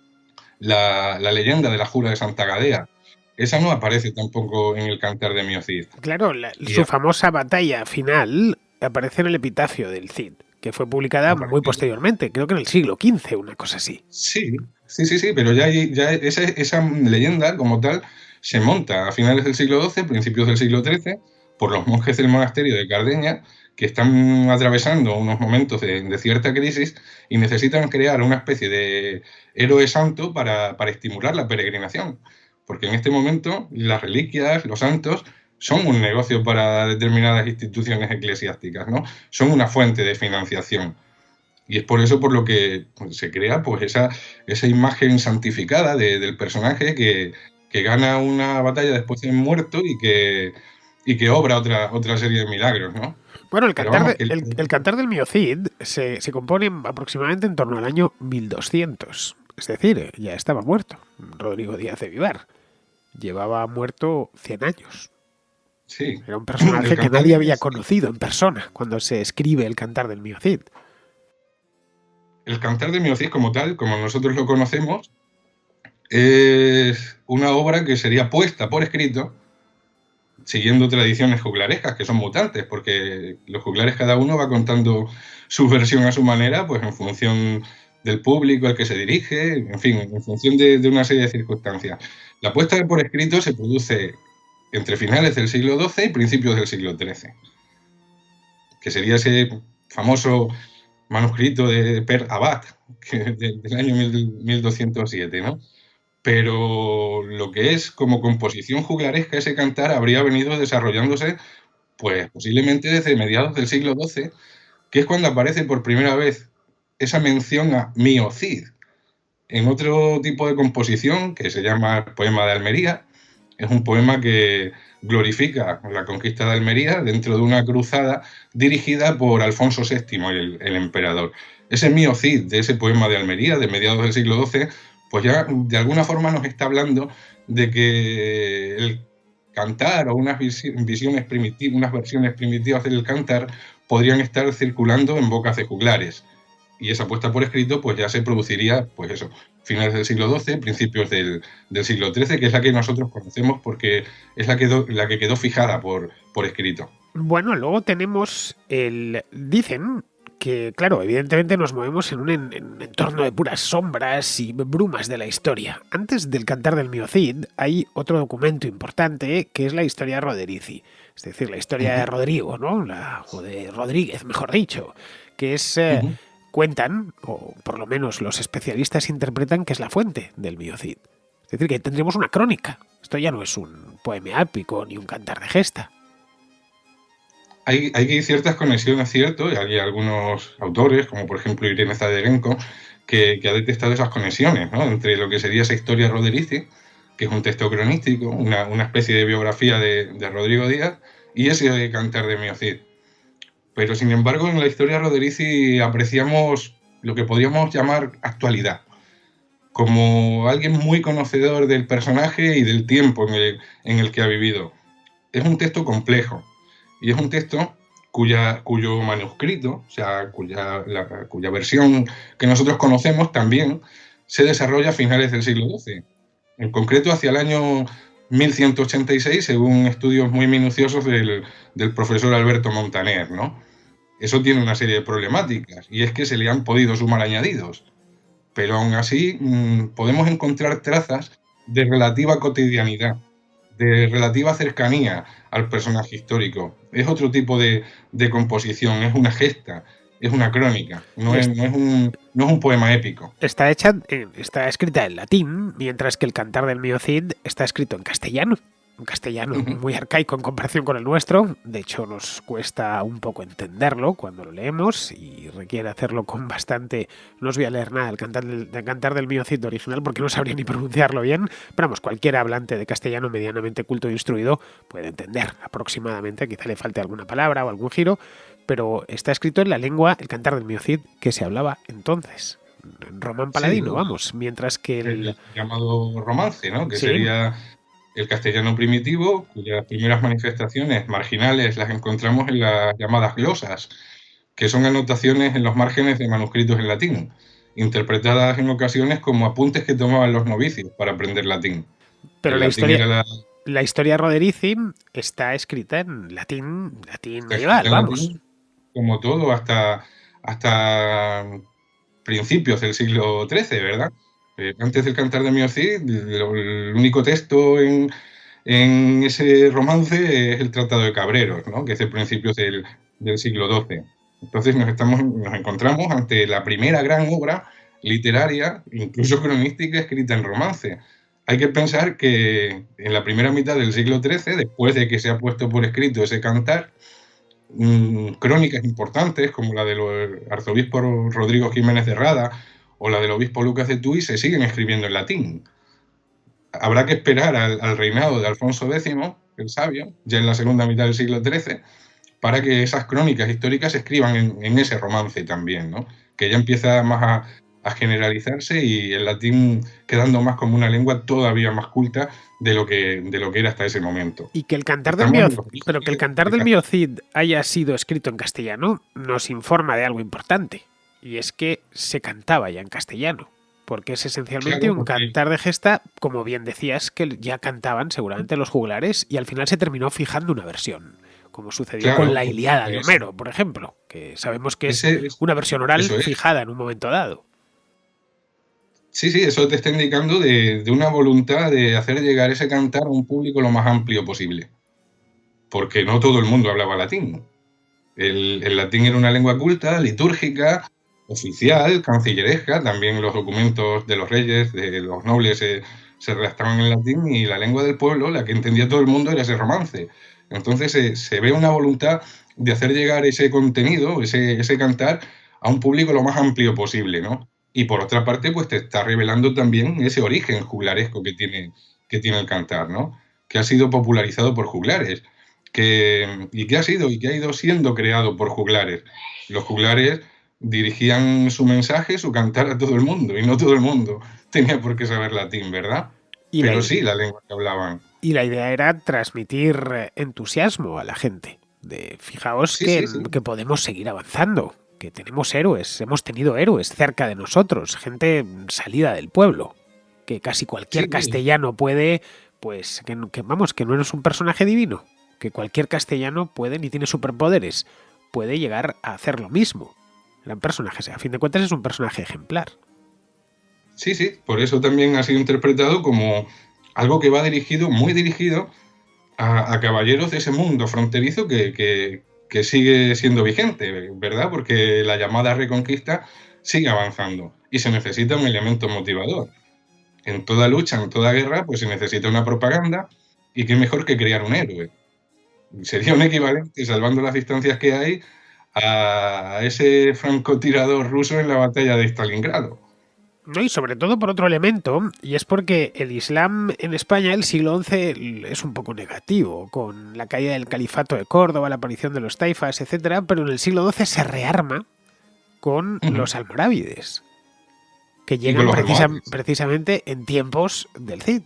Speaker 3: la, la leyenda de la Jura de Santa Gadea. Esa no aparece tampoco en el Cantar de Mio Cid.
Speaker 2: Claro, la, su famosa batalla final aparece en el epitafio del Cid, que fue publicada muy posteriormente, creo que en el siglo quince, una cosa así.
Speaker 3: Sí, sí, sí, sí, pero ya, ya esa, esa leyenda como tal se monta a finales del siglo doce, principios del siglo trece, por los monjes del monasterio de Cardeña, que están atravesando unos momentos de, de cierta crisis y necesitan crear una especie de héroe santo para, para estimular la peregrinación. Porque en este momento las reliquias, los santos, son un negocio para determinadas instituciones eclesiásticas, ¿no? Son una fuente de financiación. Y es por eso por lo que se crea pues, esa, esa imagen santificada de, del personaje que, que gana una batalla después de muerto y que, y que obra otra, otra serie de milagros, ¿no?
Speaker 2: Bueno, el cantar, vamos, de, el, el cantar del Mio Cid se, se compone aproximadamente en torno al año mil doscientos. Es decir, ya estaba muerto Rodrigo Díaz de Vivar. Llevaba muerto cien años.
Speaker 3: Sí.
Speaker 2: Era un personaje que nadie había conocido en persona cuando se escribe el Cantar del Mio Cid.
Speaker 3: El Cantar del Mio Cid como tal, como nosotros lo conocemos, es una obra que sería puesta por escrito siguiendo tradiciones juglarescas que son mutantes, porque los juglares cada uno va contando su versión a su manera, pues en función del público al que se dirige, en fin, en función de, de una serie de circunstancias. La puesta por escrito se produce entre finales del siglo doce y principios del siglo trece, que sería ese famoso manuscrito de Per Abad, que de, del año mil doscientos siete, ¿no? Pero lo que es como composición juglaresca, ese cantar habría venido desarrollándose pues posiblemente desde mediados del siglo doce, que es cuando aparece por primera vez esa mención a Mio Cid, en otro tipo de composición que se llama Poema de Almería. Es un poema que glorifica la conquista de Almería dentro de una cruzada dirigida por Alfonso séptimo, el, el emperador. Ese Mio Cid de ese poema de Almería, de mediados del siglo doce, pues ya de alguna forma nos está hablando de que el cantar o unas visiones primitivas, unas versiones primitivas del cantar podrían estar circulando en bocas de juglares. Y esa puesta por escrito pues ya se produciría, pues eso, finales del siglo doce, principios del, del siglo trece, que es la que nosotros conocemos porque es la que, do, la que quedó fijada por, por escrito.
Speaker 2: Bueno, luego tenemos el... Dicen que, claro, evidentemente nos movemos en un, en, en un entorno de puras sombras y brumas de la historia. Antes del Cantar del Mio Cid hay otro documento importante que es la historia de Roderici. Es decir, la historia uh-huh. de Rodrigo, ¿no? La, o de Rodríguez, mejor dicho, que es... Eh, uh-huh. Cuentan, o por lo menos los especialistas interpretan, que es la fuente del Mio Cid. Es decir, que tendremos una crónica. Esto ya no es un poema épico ni un cantar de gesta.
Speaker 3: Hay, hay ciertas conexiones, cierto, y hay algunos autores, como por ejemplo Irene Zaderenko, que, que ha detectado esas conexiones, ¿no? Entre lo que sería esa historia Roderici, que es un texto cronístico, una, una especie de biografía de, de Rodrigo Díaz, y ese cantar de Mio Cid. Pero, sin embargo, en la historia de Roderici apreciamos lo que podríamos llamar actualidad, como alguien muy conocedor del personaje y del tiempo en el, en el que ha vivido. Es un texto complejo, y es un texto cuya, cuyo manuscrito, o sea, cuya, la, cuya versión que nosotros conocemos también, se desarrolla a finales del siglo doce. En concreto, hacia el año mil ciento ochenta y seis, según estudios muy minuciosos del, del profesor Alberto Montaner, ¿no? Eso tiene una serie de problemáticas, y es que se le han podido sumar añadidos. Pero aún así mmm, podemos encontrar trazas de relativa cotidianidad, de relativa cercanía al personaje histórico. Es otro tipo de, de composición, es una gesta, es una crónica, no
Speaker 2: Es-
Speaker 3: es, no es, un, no es un poema épico.
Speaker 2: Está hecha, eh, está escrita en latín, mientras que el Cantar del Mío Cid está escrito en castellano. Un castellano
Speaker 3: Ujú.
Speaker 2: muy arcaico en comparación con el nuestro. De hecho, nos cuesta un poco entenderlo cuando lo leemos y requiere hacerlo con bastante. No os voy a leer nada del Cantar del, del, cantar del Mío Cid original porque no sabría ni pronunciarlo bien. Pero vamos, cualquier hablante de castellano medianamente culto e instruido puede entender aproximadamente. Quizá le falte alguna palabra o algún giro, pero está escrito en la lengua, el Cantar del Mío Cid, que se hablaba entonces. En román paladino,
Speaker 3: Sí,
Speaker 2: vamos. Mientras que el.
Speaker 3: el llamado romance, ¿no? Que
Speaker 2: Sí.
Speaker 3: sería el castellano primitivo, cuyas primeras manifestaciones marginales las encontramos en las llamadas glosas, que son anotaciones en los márgenes de manuscritos en latín, interpretadas en ocasiones como apuntes que tomaban los novicios para aprender latín.
Speaker 2: Pero
Speaker 3: El
Speaker 2: la
Speaker 3: latín
Speaker 2: historia,
Speaker 3: era la-
Speaker 2: la historia Roderici está escrita en latín, latín
Speaker 3: está
Speaker 2: medieval,
Speaker 3: escrita en
Speaker 2: vamos.
Speaker 3: latín, como todo, hasta, hasta principios del siglo trece, ¿verdad? Eh, antes del Cantar de Mío Cid, lo- el único texto en, en ese romance es el Tratado de Cabreros, ¿no? Que es de principios del, del siglo doce. Entonces nos, estamos, nos encontramos ante la primera gran obra literaria, incluso cronística, escrita en romance. Hay que pensar que en la primera mitad del siglo trece, después de que se ha puesto por escrito ese cantar, mmm, crónicas importantes como la del arzobispo Rodrigo Jiménez de Rada o la del obispo Lucas de Tuy se siguen escribiendo en latín. Habrá que esperar al, al reinado de Alfonso décimo, el sabio, ya en la segunda mitad del siglo trece, para que esas crónicas históricas se escriban en, en ese romance también, ¿no? Que ya empieza más a, a generalizarse y el latín quedando más como una lengua todavía más culta de lo que, de lo que era hasta ese momento.
Speaker 2: Y que el cantar del
Speaker 3: Estamos
Speaker 2: Mío,
Speaker 3: en los orígenes
Speaker 2: pero que el cantar
Speaker 3: del
Speaker 2: del Mío Cid haya sido escrito en castellano nos informa de algo importante. Y es que se cantaba ya en castellano. Porque es esencialmente
Speaker 3: Claro,
Speaker 2: un
Speaker 3: porque-
Speaker 2: cantar de gesta, como bien decías, que ya cantaban seguramente los juglares y al final se terminó fijando una versión. Como sucedió
Speaker 3: Claro,
Speaker 2: con la Ilíada de
Speaker 3: es-
Speaker 2: Homero, por ejemplo. Que sabemos que es
Speaker 3: Ese es-
Speaker 2: una versión oral
Speaker 3: eso es.
Speaker 2: fijada en un momento dado.
Speaker 3: Sí, sí, eso te está indicando de, de una voluntad de hacer llegar ese cantar a un público lo más amplio posible. Porque no todo el mundo hablaba latín. El, el latín era una lengua culta, litúrgica, oficial, cancilleresca. También los documentos de los reyes, de los nobles, se, se redactaban en latín y la lengua del pueblo, la que entendía todo el mundo, era ese romance. Entonces se, se ve una voluntad de hacer llegar ese contenido, ese, ese cantar, a un público lo más amplio posible, ¿no? Y por otra parte, pues te está revelando también ese origen juglaresco que tiene, que tiene el cantar, ¿no? Que ha sido popularizado por juglares. Que, y que ha sido y que ha ido siendo creado por juglares. Los juglares dirigían su mensaje, su cantar a todo el mundo, y no todo el mundo tenía por qué saber latín, ¿verdad?
Speaker 2: Y
Speaker 3: Pero
Speaker 2: la,
Speaker 3: sí la lengua que hablaban.
Speaker 2: Y la idea era transmitir entusiasmo a la gente. De, fijaos
Speaker 3: Sí,
Speaker 2: que,
Speaker 3: sí, sí.
Speaker 2: que podemos seguir avanzando, que tenemos héroes, hemos tenido héroes cerca de nosotros, gente salida del pueblo, que casi cualquier
Speaker 3: Sí, sí.
Speaker 2: castellano puede, pues, que, que vamos, que no eres un personaje divino, que cualquier castellano puede, ni tiene superpoderes, puede llegar a hacer lo mismo. Eran personajes, a fin de cuentas es un personaje ejemplar.
Speaker 3: Sí, sí, por eso también ha sido interpretado como algo que va dirigido, muy dirigido, a, a caballeros de ese mundo fronterizo que, que, que sigue siendo vigente, ¿verdad? Porque la llamada Reconquista sigue avanzando y se necesita un elemento motivador. En toda lucha, en toda guerra, pues se necesita una propaganda y qué mejor que crear un héroe. Sería un equivalente, salvando las distancias que hay, a ese francotirador ruso en la batalla de Stalingrado.
Speaker 2: No, y sobre todo por otro elemento, y es porque el Islam en España, el siglo once, es un poco negativo, con la caída del califato de Córdoba, la aparición de los taifas, etcétera, pero en el siglo doce se rearma con
Speaker 3: Ujú.
Speaker 2: los almorávides, que
Speaker 3: con
Speaker 2: llegan
Speaker 3: los
Speaker 2: precisa-
Speaker 3: almohades.
Speaker 2: precisamente en tiempos del Cid.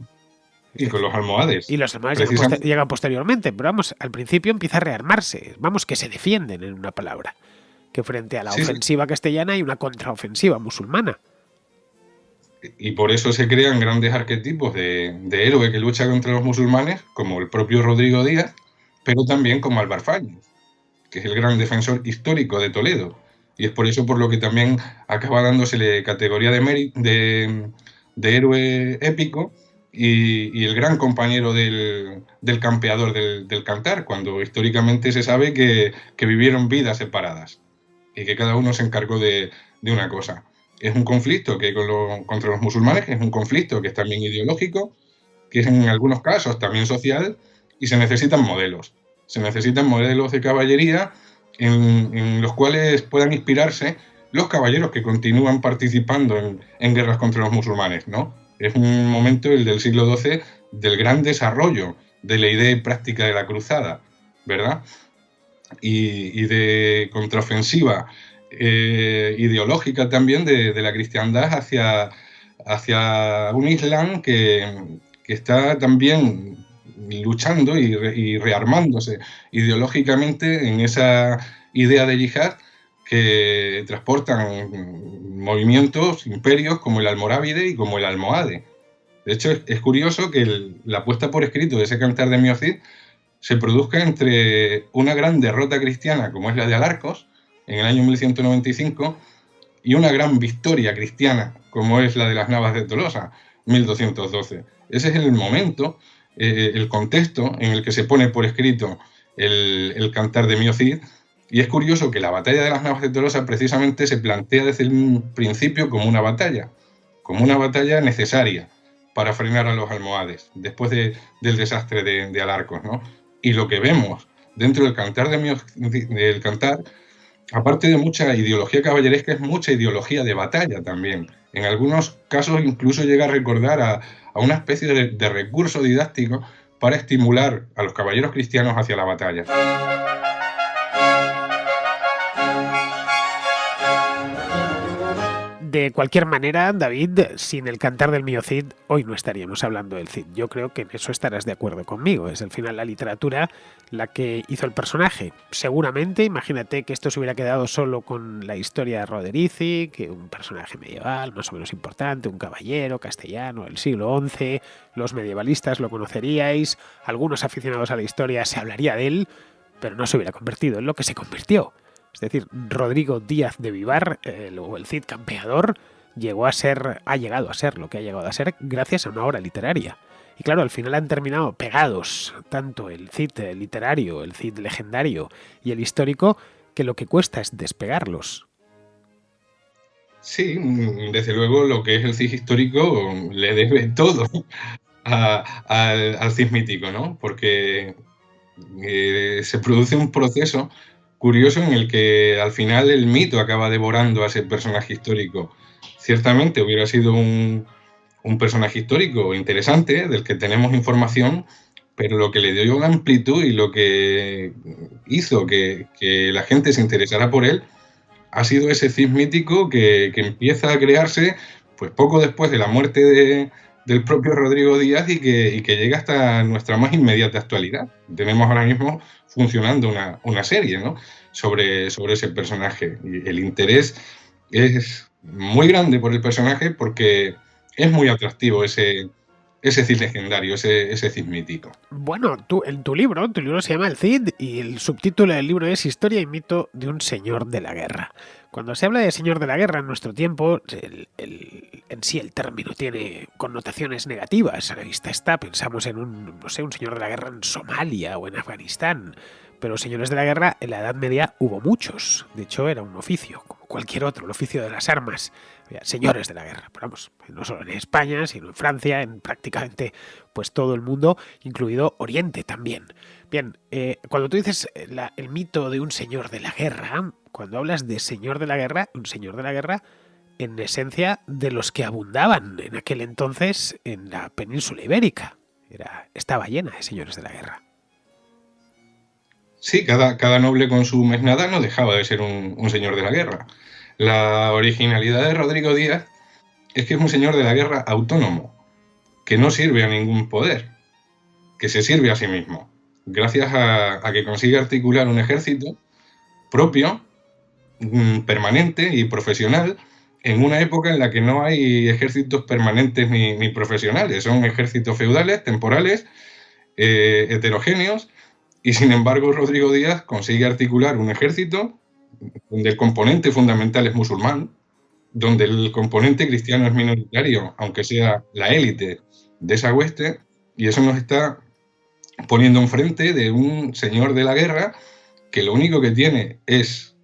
Speaker 3: Y con los almohades.
Speaker 2: Y los almohades llegan,
Speaker 3: Precisamente.
Speaker 2: poster- llegan posteriormente, pero vamos, al principio empieza a rearmarse, vamos, que se defienden en una palabra, que frente a la
Speaker 3: Sí, sí.
Speaker 2: ofensiva castellana hay una contraofensiva musulmana.
Speaker 3: Y por eso se crean grandes arquetipos de, de héroe que lucha contra los musulmanes, como el propio Rodrigo Díaz, pero también como Álvar Fáñez, que es el gran defensor histórico de Toledo. Y es por eso por lo que también acaba dándosele categoría de, méri- de, de héroe épico y, y el gran compañero del, del campeador del, del cantar, cuando históricamente se sabe que, que vivieron vidas separadas. y que cada uno se encargó de, de una cosa. Es un conflicto que con lo, contra los musulmanes, es un conflicto que es también ideológico, que es en algunos casos también social, y se necesitan modelos. Se necesitan modelos de caballería en, en los cuales puedan inspirarse los caballeros que continúan participando en, en guerras contra los musulmanes, ¿no? Es un momento, el del siglo doce, del gran desarrollo de la idea y práctica de la cruzada, ¿verdad? Y, y de contraofensiva eh, ideológica también de, de la cristiandad hacia, hacia un Islam que, que está también luchando y, re, y rearmándose ideológicamente en esa idea de yihad que transportan movimientos, imperios como el almorávide y como el almohade. De hecho, es, es curioso que el, la puesta por escrito de ese Cantar de Mio Cid se produzca entre una gran derrota cristiana como es la de Alarcos en el año mil ciento noventa y cinco y una gran victoria cristiana como es la de las Navas de Tolosa, mil doscientos doce. Ese es el momento, eh, el contexto en el que se pone por escrito el, el Cantar de Mio Cid. Y es curioso que la batalla de las Navas de Tolosa precisamente se plantea desde el principio como una batalla, como una batalla necesaria para frenar a los almohades, después de, del desastre de, de Alarcos, ¿no? Y lo que vemos dentro del Cantar, de Mio, del Cantar, aparte de mucha ideología caballeresca, es mucha ideología de batalla también. En algunos casos incluso llega a recordar a, a una especie de, de recurso didáctico para estimular a los caballeros cristianos hacia la batalla.
Speaker 2: De cualquier manera, David, sin el Cantar del Mio Cid, hoy no estaríamos hablando del Cid. Yo creo que en eso estarás de acuerdo conmigo. Es al final la literatura la que hizo el personaje. Seguramente, imagínate que esto se hubiera quedado solo con la historia de Roderici, que un personaje medieval más o menos importante, un caballero castellano del siglo once, los medievalistas lo conoceríais, algunos aficionados a la historia se hablaría de él, pero no se hubiera convertido en lo que se convirtió. Es decir, Rodrigo Díaz de Vivar, el, o el Cid campeador, llegó a ser, ha llegado a ser lo que ha llegado a ser gracias a una obra literaria. Y claro, al final han terminado pegados tanto el Cid literario, el Cid legendario y el histórico, que lo que cuesta es despegarlos.
Speaker 3: Sí, desde luego lo que es el Cid histórico le debe todo a, a, al, al Cid mítico, ¿no? Porque eh, se produce un proceso curioso en el que al final el mito acaba devorando a ese personaje histórico. Ciertamente hubiera sido un, un personaje histórico interesante, del que tenemos información, pero lo que le dio amplitud y lo que hizo que, que la gente se interesara por él ha sido ese Cid mítico que, que empieza a crearse pues poco después de la muerte de, del propio Rodrigo Díaz y que, y que llega hasta nuestra más inmediata actualidad. Tenemos ahora mismo funcionando una, una serie, ¿no? sobre, sobre ese personaje. Y el interés es muy grande por el personaje porque es muy atractivo ese, ese Cid legendario, ese, ese Cid mítico.
Speaker 2: Bueno, tú, en tu libro, tu libro se llama El Cid y el subtítulo del libro es Historia y mito de un señor de la guerra. Cuando se habla de señor de la guerra en nuestro tiempo, el, el, en sí el término tiene connotaciones negativas. A la vista está, pensamos en un, no sé, un señor de la guerra en Somalia o en Afganistán. Pero señores de la guerra en la Edad Media hubo muchos. De hecho, era un oficio, como cualquier otro, el oficio de las armas. Señores de la guerra. Pero vamos, no solo en España, sino en Francia, en prácticamente pues todo el mundo, incluido Oriente también. Bien, eh, cuando tú dices la, el mito de un señor de la guerra, cuando hablas de señor de la guerra, un señor de la guerra, en esencia de los que abundaban en aquel entonces en la península ibérica. Era, estaba llena de señores de la guerra.
Speaker 3: Sí, cada, cada noble con su mesnada no dejaba de ser un, un señor de la guerra. La originalidad de Rodrigo Díaz es que es un señor de la guerra autónomo, que no sirve a ningún poder, que se sirve a sí mismo, gracias a, a que consigue articular un ejército propio, permanente y profesional, en una época en la que no hay ejércitos permanentes ni, ni profesionales, son ejércitos feudales, temporales, eh, heterogéneos. Y sin embargo, Rodrigo Díaz consigue articular un ejército donde el componente fundamental es musulmán, donde el componente cristiano es minoritario, aunque sea la élite de esa hueste, y eso nos está poniendo enfrente de un señor de la guerra que lo único que tiene es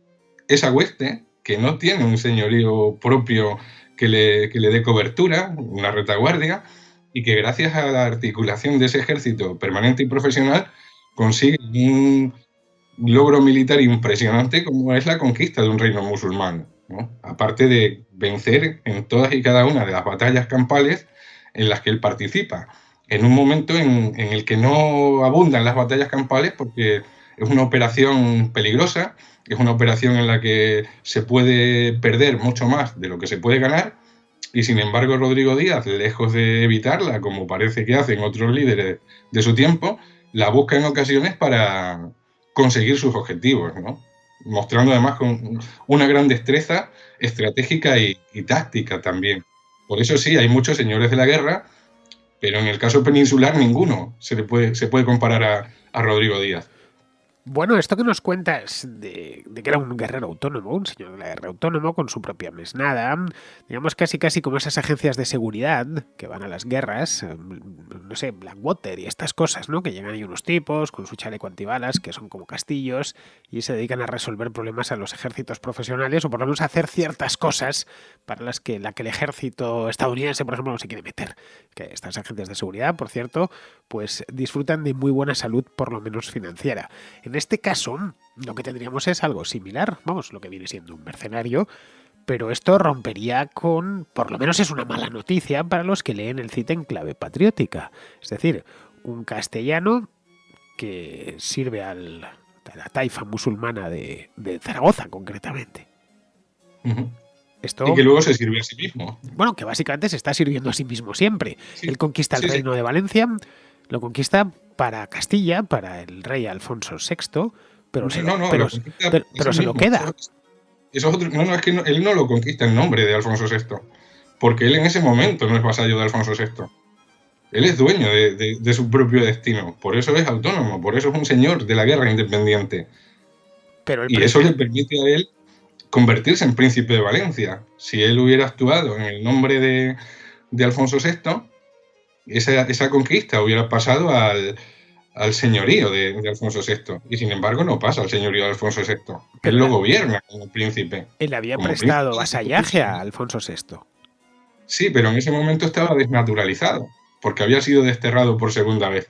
Speaker 3: esa hueste, que no tiene un señorío propio que le, que le dé cobertura, una retaguardia, y que gracias a la articulación de ese ejército permanente y profesional consigue un logro militar impresionante como es la conquista de un reino musulmán, ¿no? Aparte de vencer en todas y cada una de las batallas campales en las que él participa, en un momento en, en el que no abundan las batallas campales porque es una operación peligrosa, es una operación en la que se puede perder mucho más de lo que se puede ganar, y sin embargo Rodrigo Díaz, lejos de evitarla, como parece que hacen otros líderes de su tiempo, la busca en ocasiones para conseguir sus objetivos, ¿no? Mostrando además con una gran destreza estratégica y, y táctica también. Por eso sí, hay muchos señores de la guerra, pero en el caso peninsular ninguno se le puede, se puede comparar a, a Rodrigo Díaz.
Speaker 2: Bueno, esto que nos cuentas de, de que era un guerrero autónomo, un señor de la guerra autónomo con su propia mesnada, digamos casi casi como esas agencias de seguridad que van a las guerras, no sé, Blackwater y estas cosas, ¿no? Que llegan ahí unos tipos con su chaleco antibalas, que son como castillos, y se dedican a resolver problemas a los ejércitos profesionales, o por lo menos a hacer ciertas cosas para las que, la que el ejército estadounidense, por ejemplo, no se quiere meter. Que estas agencias de seguridad, por cierto, pues disfrutan de muy buena salud, por lo menos financiera. En este caso, lo que tendríamos es algo similar, vamos, lo que viene siendo un mercenario, pero esto rompería con, por lo menos es una mala noticia para los que leen el C I T en clave patriótica. Es decir, un castellano que sirve al, a la taifa musulmana de, de Zaragoza, concretamente.
Speaker 3: Uh-huh.
Speaker 2: Esto,
Speaker 3: y que luego se sirve a sí mismo.
Speaker 2: Bueno, que básicamente se está sirviendo a sí mismo siempre.
Speaker 3: Sí,
Speaker 2: Él conquista el
Speaker 3: sí,
Speaker 2: reino
Speaker 3: sí.
Speaker 2: de Valencia, lo conquista para Castilla, para el rey Alfonso sexto, pero, se,
Speaker 3: no,
Speaker 2: lo,
Speaker 3: no,
Speaker 2: pero,
Speaker 3: lo
Speaker 2: pero, pero se lo queda.
Speaker 3: Eso, eso es otro, no, no, es que no, él no lo conquista en nombre de Alfonso sexto, porque él en ese momento no es vasallo de Alfonso sexto. Él es dueño de, de, de su propio destino, por eso es autónomo, por eso es un señor de la guerra independiente.
Speaker 2: Pero
Speaker 3: y eso le permite a él convertirse en príncipe de Valencia. Si él hubiera actuado en el nombre de, de Alfonso sexto, esa, esa conquista hubiera pasado al, al señorío de, de Alfonso sexto. Y sin embargo no pasa al señorío de Alfonso sexto. Él lo gobierna como príncipe.
Speaker 2: Él había
Speaker 3: como
Speaker 2: prestado
Speaker 3: príncipe,
Speaker 2: vasallaje a Alfonso sexto.
Speaker 3: Sí, pero en ese momento estaba desnaturalizado, porque había sido desterrado por segunda vez.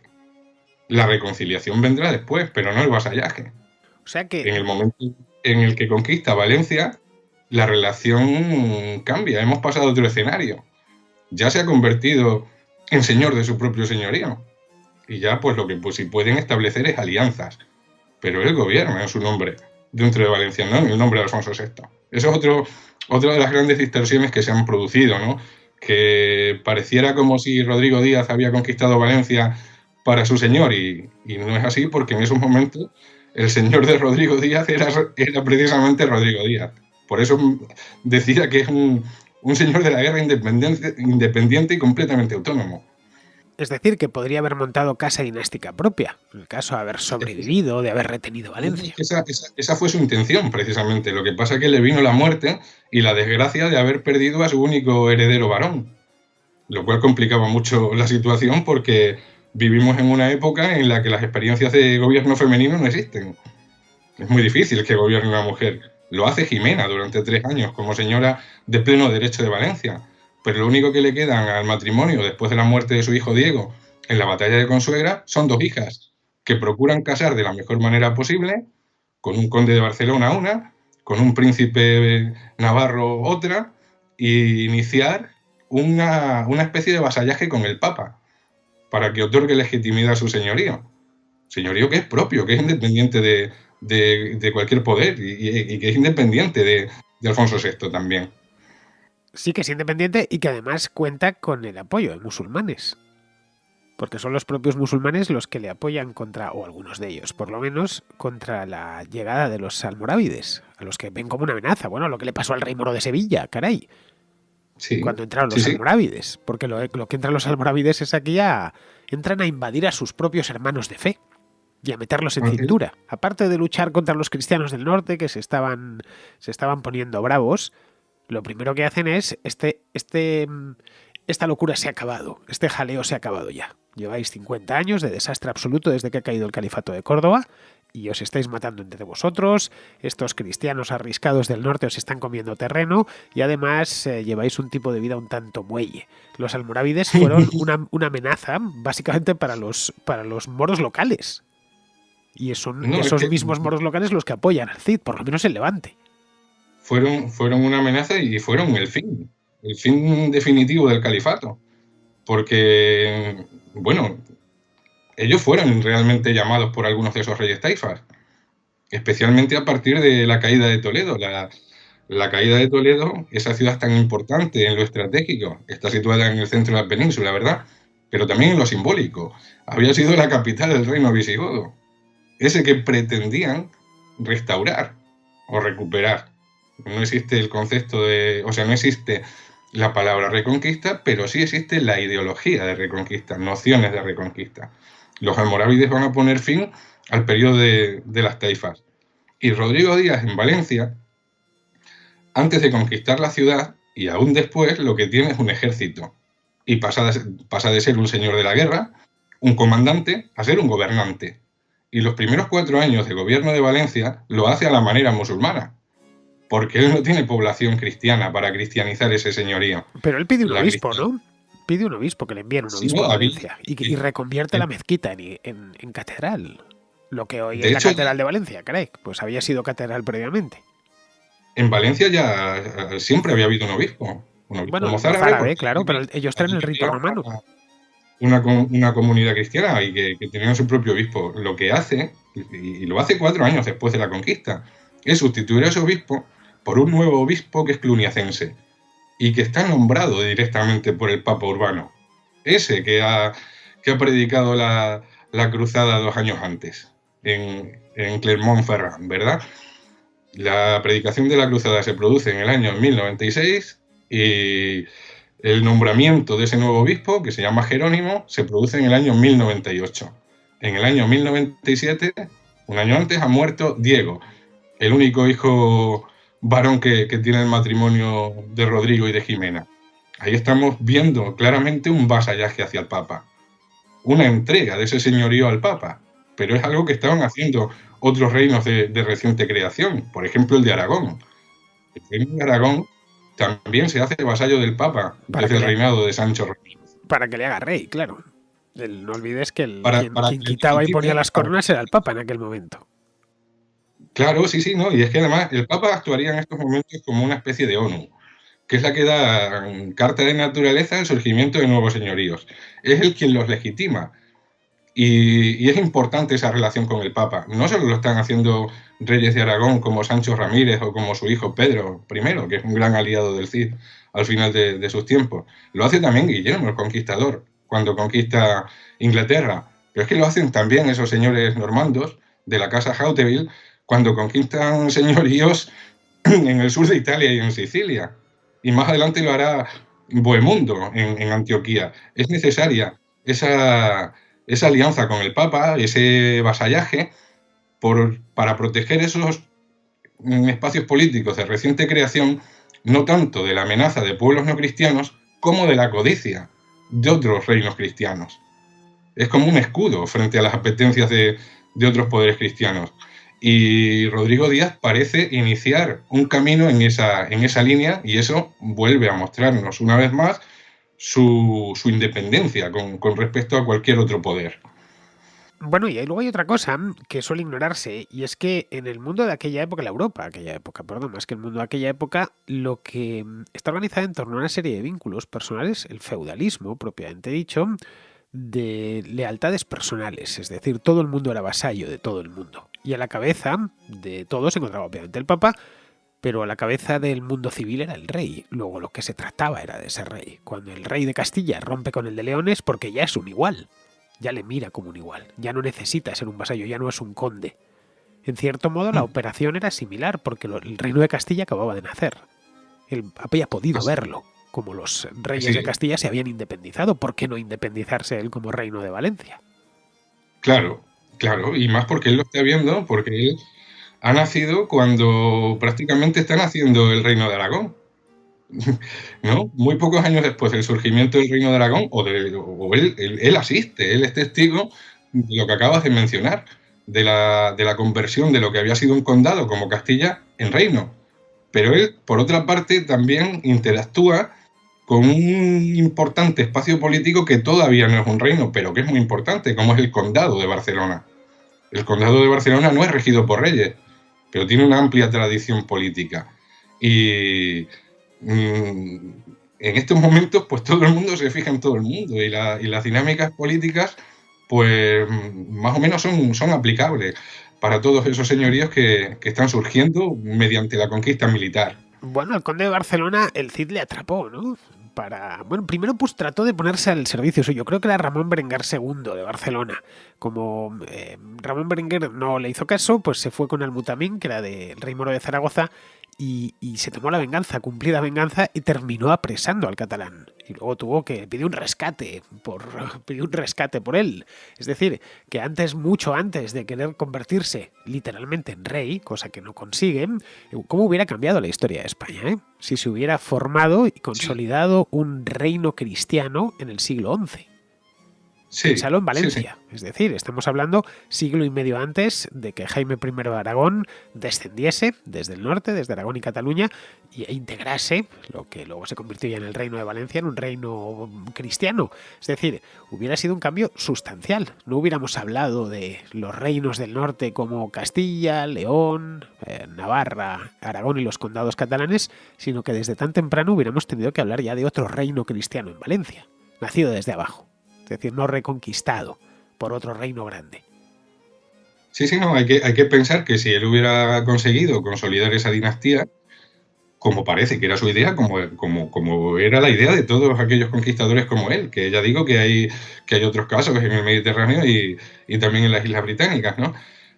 Speaker 3: La reconciliación vendrá después, pero no el vasallaje.
Speaker 2: O sea que...
Speaker 3: En el momento en el que conquista Valencia, la relación cambia. Hemos pasado a otro escenario. Ya se ha convertido en señor de su propio señorío. Y ya pues lo que pues, si pueden establecer es alianzas. Pero él gobierna en su nombre dentro de Valencia, no en el nombre de Alfonso sexto. Eso es otro, otra de las grandes distorsiones que se han producido, ¿no? Que pareciera como si Rodrigo Díaz había conquistado Valencia para su señor, y, y no es así, porque en esos momentos el señor de Rodrigo Díaz era, era precisamente Rodrigo Díaz. Por eso decía que es un, un señor de la guerra independiente, independiente y completamente autónomo.
Speaker 2: Es decir, que podría haber montado casa dinástica propia, en el caso de haber sobrevivido, de haber retenido Valencia.
Speaker 3: Esa, esa, esa fue su intención, precisamente. Lo que pasa es que le vino la muerte y la desgracia de haber perdido a su único heredero varón, lo cual complicaba mucho la situación porque vivimos en una época en la que las experiencias de gobierno femenino no existen. Es muy difícil que gobierne una mujer. Lo hace Jimena durante tres años como señora de pleno derecho de Valencia. Pero lo único que le quedan al matrimonio después de la muerte de su hijo Diego en la batalla de Consuegra son dos hijas que procuran casar de la mejor manera posible, con un conde de Barcelona una, con un príncipe navarro otra, e iniciar una, una especie de vasallaje con el Papa para que otorgue legitimidad a su señorío. Señorío que es propio, que es independiente de, de, de cualquier poder y, y que es independiente de, de Alfonso sexto también.
Speaker 2: Sí que es independiente y que además cuenta con el apoyo de musulmanes. Porque son los propios musulmanes los que le apoyan contra, o algunos de ellos, por lo menos, contra la llegada de los almorávides, a los que ven como una amenaza. Bueno, lo que le pasó al rey moro de Sevilla, caray.
Speaker 3: Sí,
Speaker 2: cuando entraron los
Speaker 3: sí,
Speaker 2: almorávides. Sí. Porque lo, lo que entran los almorávides es que ya entran a invadir a sus propios hermanos de fe y a meterlos en okay. cintura. Aparte de luchar contra los cristianos del norte, que se estaban, se estaban poniendo bravos, lo primero que hacen es, este, este, esta locura se ha acabado, este jaleo se ha acabado ya. Lleváis cincuenta años de desastre absoluto desde que ha caído el califato de Córdoba y os estáis matando entre vosotros, estos cristianos arriscados del norte os están comiendo terreno y además eh, lleváis un tipo de vida un tanto muelle. Los almorávides fueron una, una amenaza básicamente para los, para los moros locales. Y son no, esos es que mismos moros locales los que apoyan al Cid, por lo menos en Levante.
Speaker 3: Fueron, fueron una amenaza y fueron el fin, el fin definitivo del califato. Porque, bueno, ellos fueron realmente llamados por algunos de esos reyes taifas, especialmente a partir de la caída de Toledo. La, la caída de Toledo, esa ciudad tan importante en lo estratégico, está situada en el centro de la península, ¿verdad? Pero también en lo simbólico. Había sido la capital del reino visigodo, ese que pretendían restaurar o recuperar. No existe el concepto de... O sea, no existe la palabra reconquista, pero sí existe la ideología de reconquista, nociones de reconquista. Los almorávides van a poner fin al periodo de, de las taifas. Y Rodrigo Díaz en Valencia, antes de conquistar la ciudad, y aún después, lo que tiene es un ejército. Y pasa de, pasa de ser un señor de la guerra, un comandante, a ser un gobernante. Y los primeros cuatro años de gobierno de Valencia lo hace a la manera musulmana, porque él no tiene población cristiana para cristianizar ese señorío.
Speaker 2: Pero él pide un la obispo, cristiana. ¿no? Pide un obispo, que le envíen un obispo sí, no, a Valencia. Y, y reconvierte sí. la mezquita en, en, en catedral. Lo que hoy de es hecho, la catedral de Valencia, caray. Pues había sido catedral previamente.
Speaker 3: En Valencia ya siempre había habido un obispo. Un obispo
Speaker 2: bueno,
Speaker 3: mozárabe,
Speaker 2: árabe, claro, pero ellos traen el rito romano.
Speaker 3: Una, una comunidad cristiana y que, que tenían su propio obispo. Lo que hace, y, y lo hace cuatro años después de la conquista, es sustituir a ese obispo por un nuevo obispo que es cluniacense y que está nombrado directamente por el Papa Urbano, ese que ha, que ha predicado la, la cruzada dos años antes, en, en Clermont-Ferrand, ¿verdad? La predicación de la cruzada se produce en el año mil noventa y seis y el nombramiento de ese nuevo obispo, que se llama Jerónimo, se produce en el año mil noventa y ocho. En el año mil noventa y siete, un año antes, ha muerto Diego, el único hijo varón que, que tiene el matrimonio de Rodrigo y de Jimena. Ahí estamos viendo claramente un vasallaje hacia el Papa, una entrega de ese señorío al Papa, pero es algo que estaban haciendo otros reinos de, de reciente creación, por ejemplo el de Aragón. El reino de Aragón también se hace vasallo del Papa desde el reinado de Sancho Ramírez.
Speaker 2: Para que le haga rey, claro. El, no olvides que el,
Speaker 3: para,
Speaker 2: quien,
Speaker 3: para
Speaker 2: quien
Speaker 3: que
Speaker 2: quitaba y ponía las coronas era el Papa en aquel momento.
Speaker 3: Claro, sí, sí, no, y es que además el Papa actuaría en estos momentos como una especie de ONU, que es la que da carta de naturaleza al surgimiento de nuevos señoríos. Es el quien los legitima. Y, y es importante esa relación con el Papa. No solo lo están haciendo reyes de Aragón como Sancho Ramírez o como su hijo Pedro primero, que es un gran aliado del Cid al final de, de sus tiempos. Lo hace también Guillermo el Conquistador, cuando conquista Inglaterra. Pero es que lo hacen también esos señores normandos de la casa Hauteville, cuando conquistan señoríos en el sur de Italia y en Sicilia. Y más adelante lo hará Bohemundo en, en Antioquía. Es necesaria esa, esa alianza con el Papa, ese vasallaje, por, para proteger esos espacios políticos de reciente creación, no tanto de la amenaza de pueblos no cristianos, como de la codicia de otros reinos cristianos. Es como un escudo frente a las apetencias de, de otros poderes cristianos. Y Rodrigo Díaz parece iniciar un camino en esa, en esa línea y eso vuelve a mostrarnos una vez más su, su independencia con, con respecto a cualquier otro poder.
Speaker 2: Bueno, y luego hay otra cosa que suele ignorarse, y es que en el mundo de aquella época, la Europa, aquella época, perdón, más que el mundo de aquella época, lo que está organizado en torno a una serie de vínculos personales, el feudalismo propiamente dicho, de lealtades personales, es decir, todo el mundo era vasallo de todo el mundo. Y a la cabeza de todo se encontraba obviamente el Papa, pero a la cabeza del mundo civil era el rey. Luego lo que se trataba era de ese rey. Cuando el rey de Castilla rompe con el de León es porque ya es un igual, ya le mira como un igual, ya no necesita ser un vasallo, ya no es un conde. En cierto modo la operación era similar porque el reino de Castilla acababa de nacer. Él había podido verlo. Como los reyes sí. de Castilla se habían independizado, ¿por qué no independizarse él como reino de Valencia?
Speaker 3: Claro, claro, y más porque él lo está viendo, porque él ha nacido cuando prácticamente está naciendo el reino de Aragón, ¿no? Muy pocos años después del surgimiento del reino de Aragón, o, de, o él, él, él asiste, él es testigo de lo que acabas de mencionar, de la, de la conversión de lo que había sido un condado como Castilla en reino. Pero él, por otra parte, también interactúa con un importante espacio político que todavía no es un reino, pero que es muy importante, como es el Condado de Barcelona. El Condado de Barcelona no es regido por reyes, pero tiene una amplia tradición política. Y mmm, en estos momentos, pues todo el mundo se fija en todo el mundo, y, la, y las dinámicas políticas, pues más o menos son, son aplicables para todos esos señoríos que, que están surgiendo mediante la conquista militar.
Speaker 2: Bueno, al conde de Barcelona el Cid le atrapó, ¿no? Para, bueno, primero pues trató de ponerse al servicio suyo. Creo que era Ramón Berenguer segundo de Barcelona. Como eh, Ramón Berenguer no le hizo caso, pues se fue con Almutamín, que era del rey moro de Zaragoza, y, y se tomó la venganza, cumplió la venganza y terminó apresando al catalán. Y luego tuvo que pedir un rescate por, pidió un rescate por él. Es decir, que antes, mucho antes de querer convertirse literalmente en rey, cosa que no consigue, ¿cómo hubiera cambiado la historia de España, eh? Si se hubiera formado y consolidado un reino cristiano en el siglo once. Sí, Piénsalo en Valencia. Sí, sí. Es decir, estamos hablando siglo y medio antes de que Jaime primero de Aragón descendiese desde el norte, desde Aragón y Cataluña, e integrase lo que luego se convirtió ya en el reino de Valencia, en un reino cristiano. Es decir, hubiera sido un cambio sustancial. No hubiéramos hablado de los reinos del norte como Castilla, León, eh, Navarra, Aragón y los condados catalanes, sino que desde tan temprano hubiéramos tenido que hablar ya de otro reino cristiano en Valencia, nacido desde abajo. Es decir, no reconquistado por otro reino grande.
Speaker 3: Sí, sí, no, hay que, hay que pensar que si él hubiera conseguido consolidar esa dinastía, como parece que era su idea, como, como, como era la idea de todos aquellos conquistadores como él, que ya digo que hay, que hay otros casos en el Mediterráneo y, y también en las Islas Británicas, ¿no?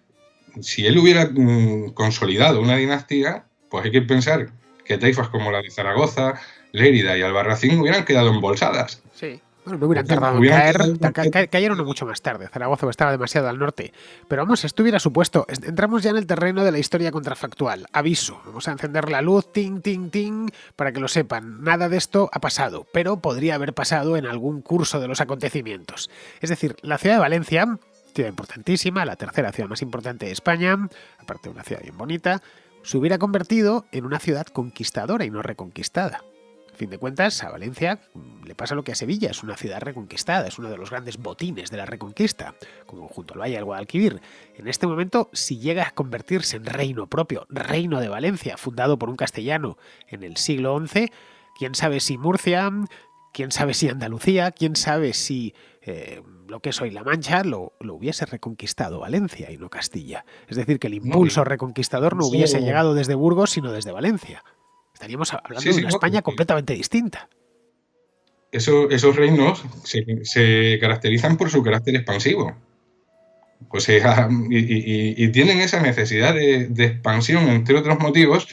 Speaker 3: Si él hubiera mmm, consolidado una dinastía, pues hay que pensar que taifas como la de Zaragoza, Lérida y Albarracín hubieran quedado embolsadas.
Speaker 2: Sí. Bueno, no hubieran tardado en caer, ca ca cayeron mucho más tarde. Zaragoza estaba demasiado al norte. Pero vamos, esto hubiera supuesto. Entramos ya en el terreno de la historia contrafactual. Aviso, vamos a encender la luz, ting, ting, ting, para que lo sepan. Nada de esto ha pasado, pero podría haber pasado en algún curso de los acontecimientos. Es decir, la ciudad de Valencia, ciudad importantísima, la tercera ciudad más importante de España, aparte de una ciudad bien bonita, se hubiera convertido en una ciudad conquistadora y no reconquistada. A fin de cuentas, a Valencia le pasa lo que a Sevilla, es una ciudad reconquistada, es uno de los grandes botines de la Reconquista, como junto al Valle del Guadalquivir. En este momento, si llega a convertirse en reino propio, reino de Valencia, fundado por un castellano en el siglo once, quién sabe si Murcia, quién sabe si Andalucía, quién sabe si eh, lo que es hoy La Mancha lo, lo hubiese reconquistado Valencia y no Castilla. Es decir, que el impulso no, reconquistador no sí. hubiese llegado desde Burgos, sino desde Valencia. Estaríamos hablando sí, sí, de una no, España completamente distinta.
Speaker 3: Eso, esos reinos se, se caracterizan por su carácter expansivo. O sea, y, y, y tienen esa necesidad de, de expansión, entre otros motivos,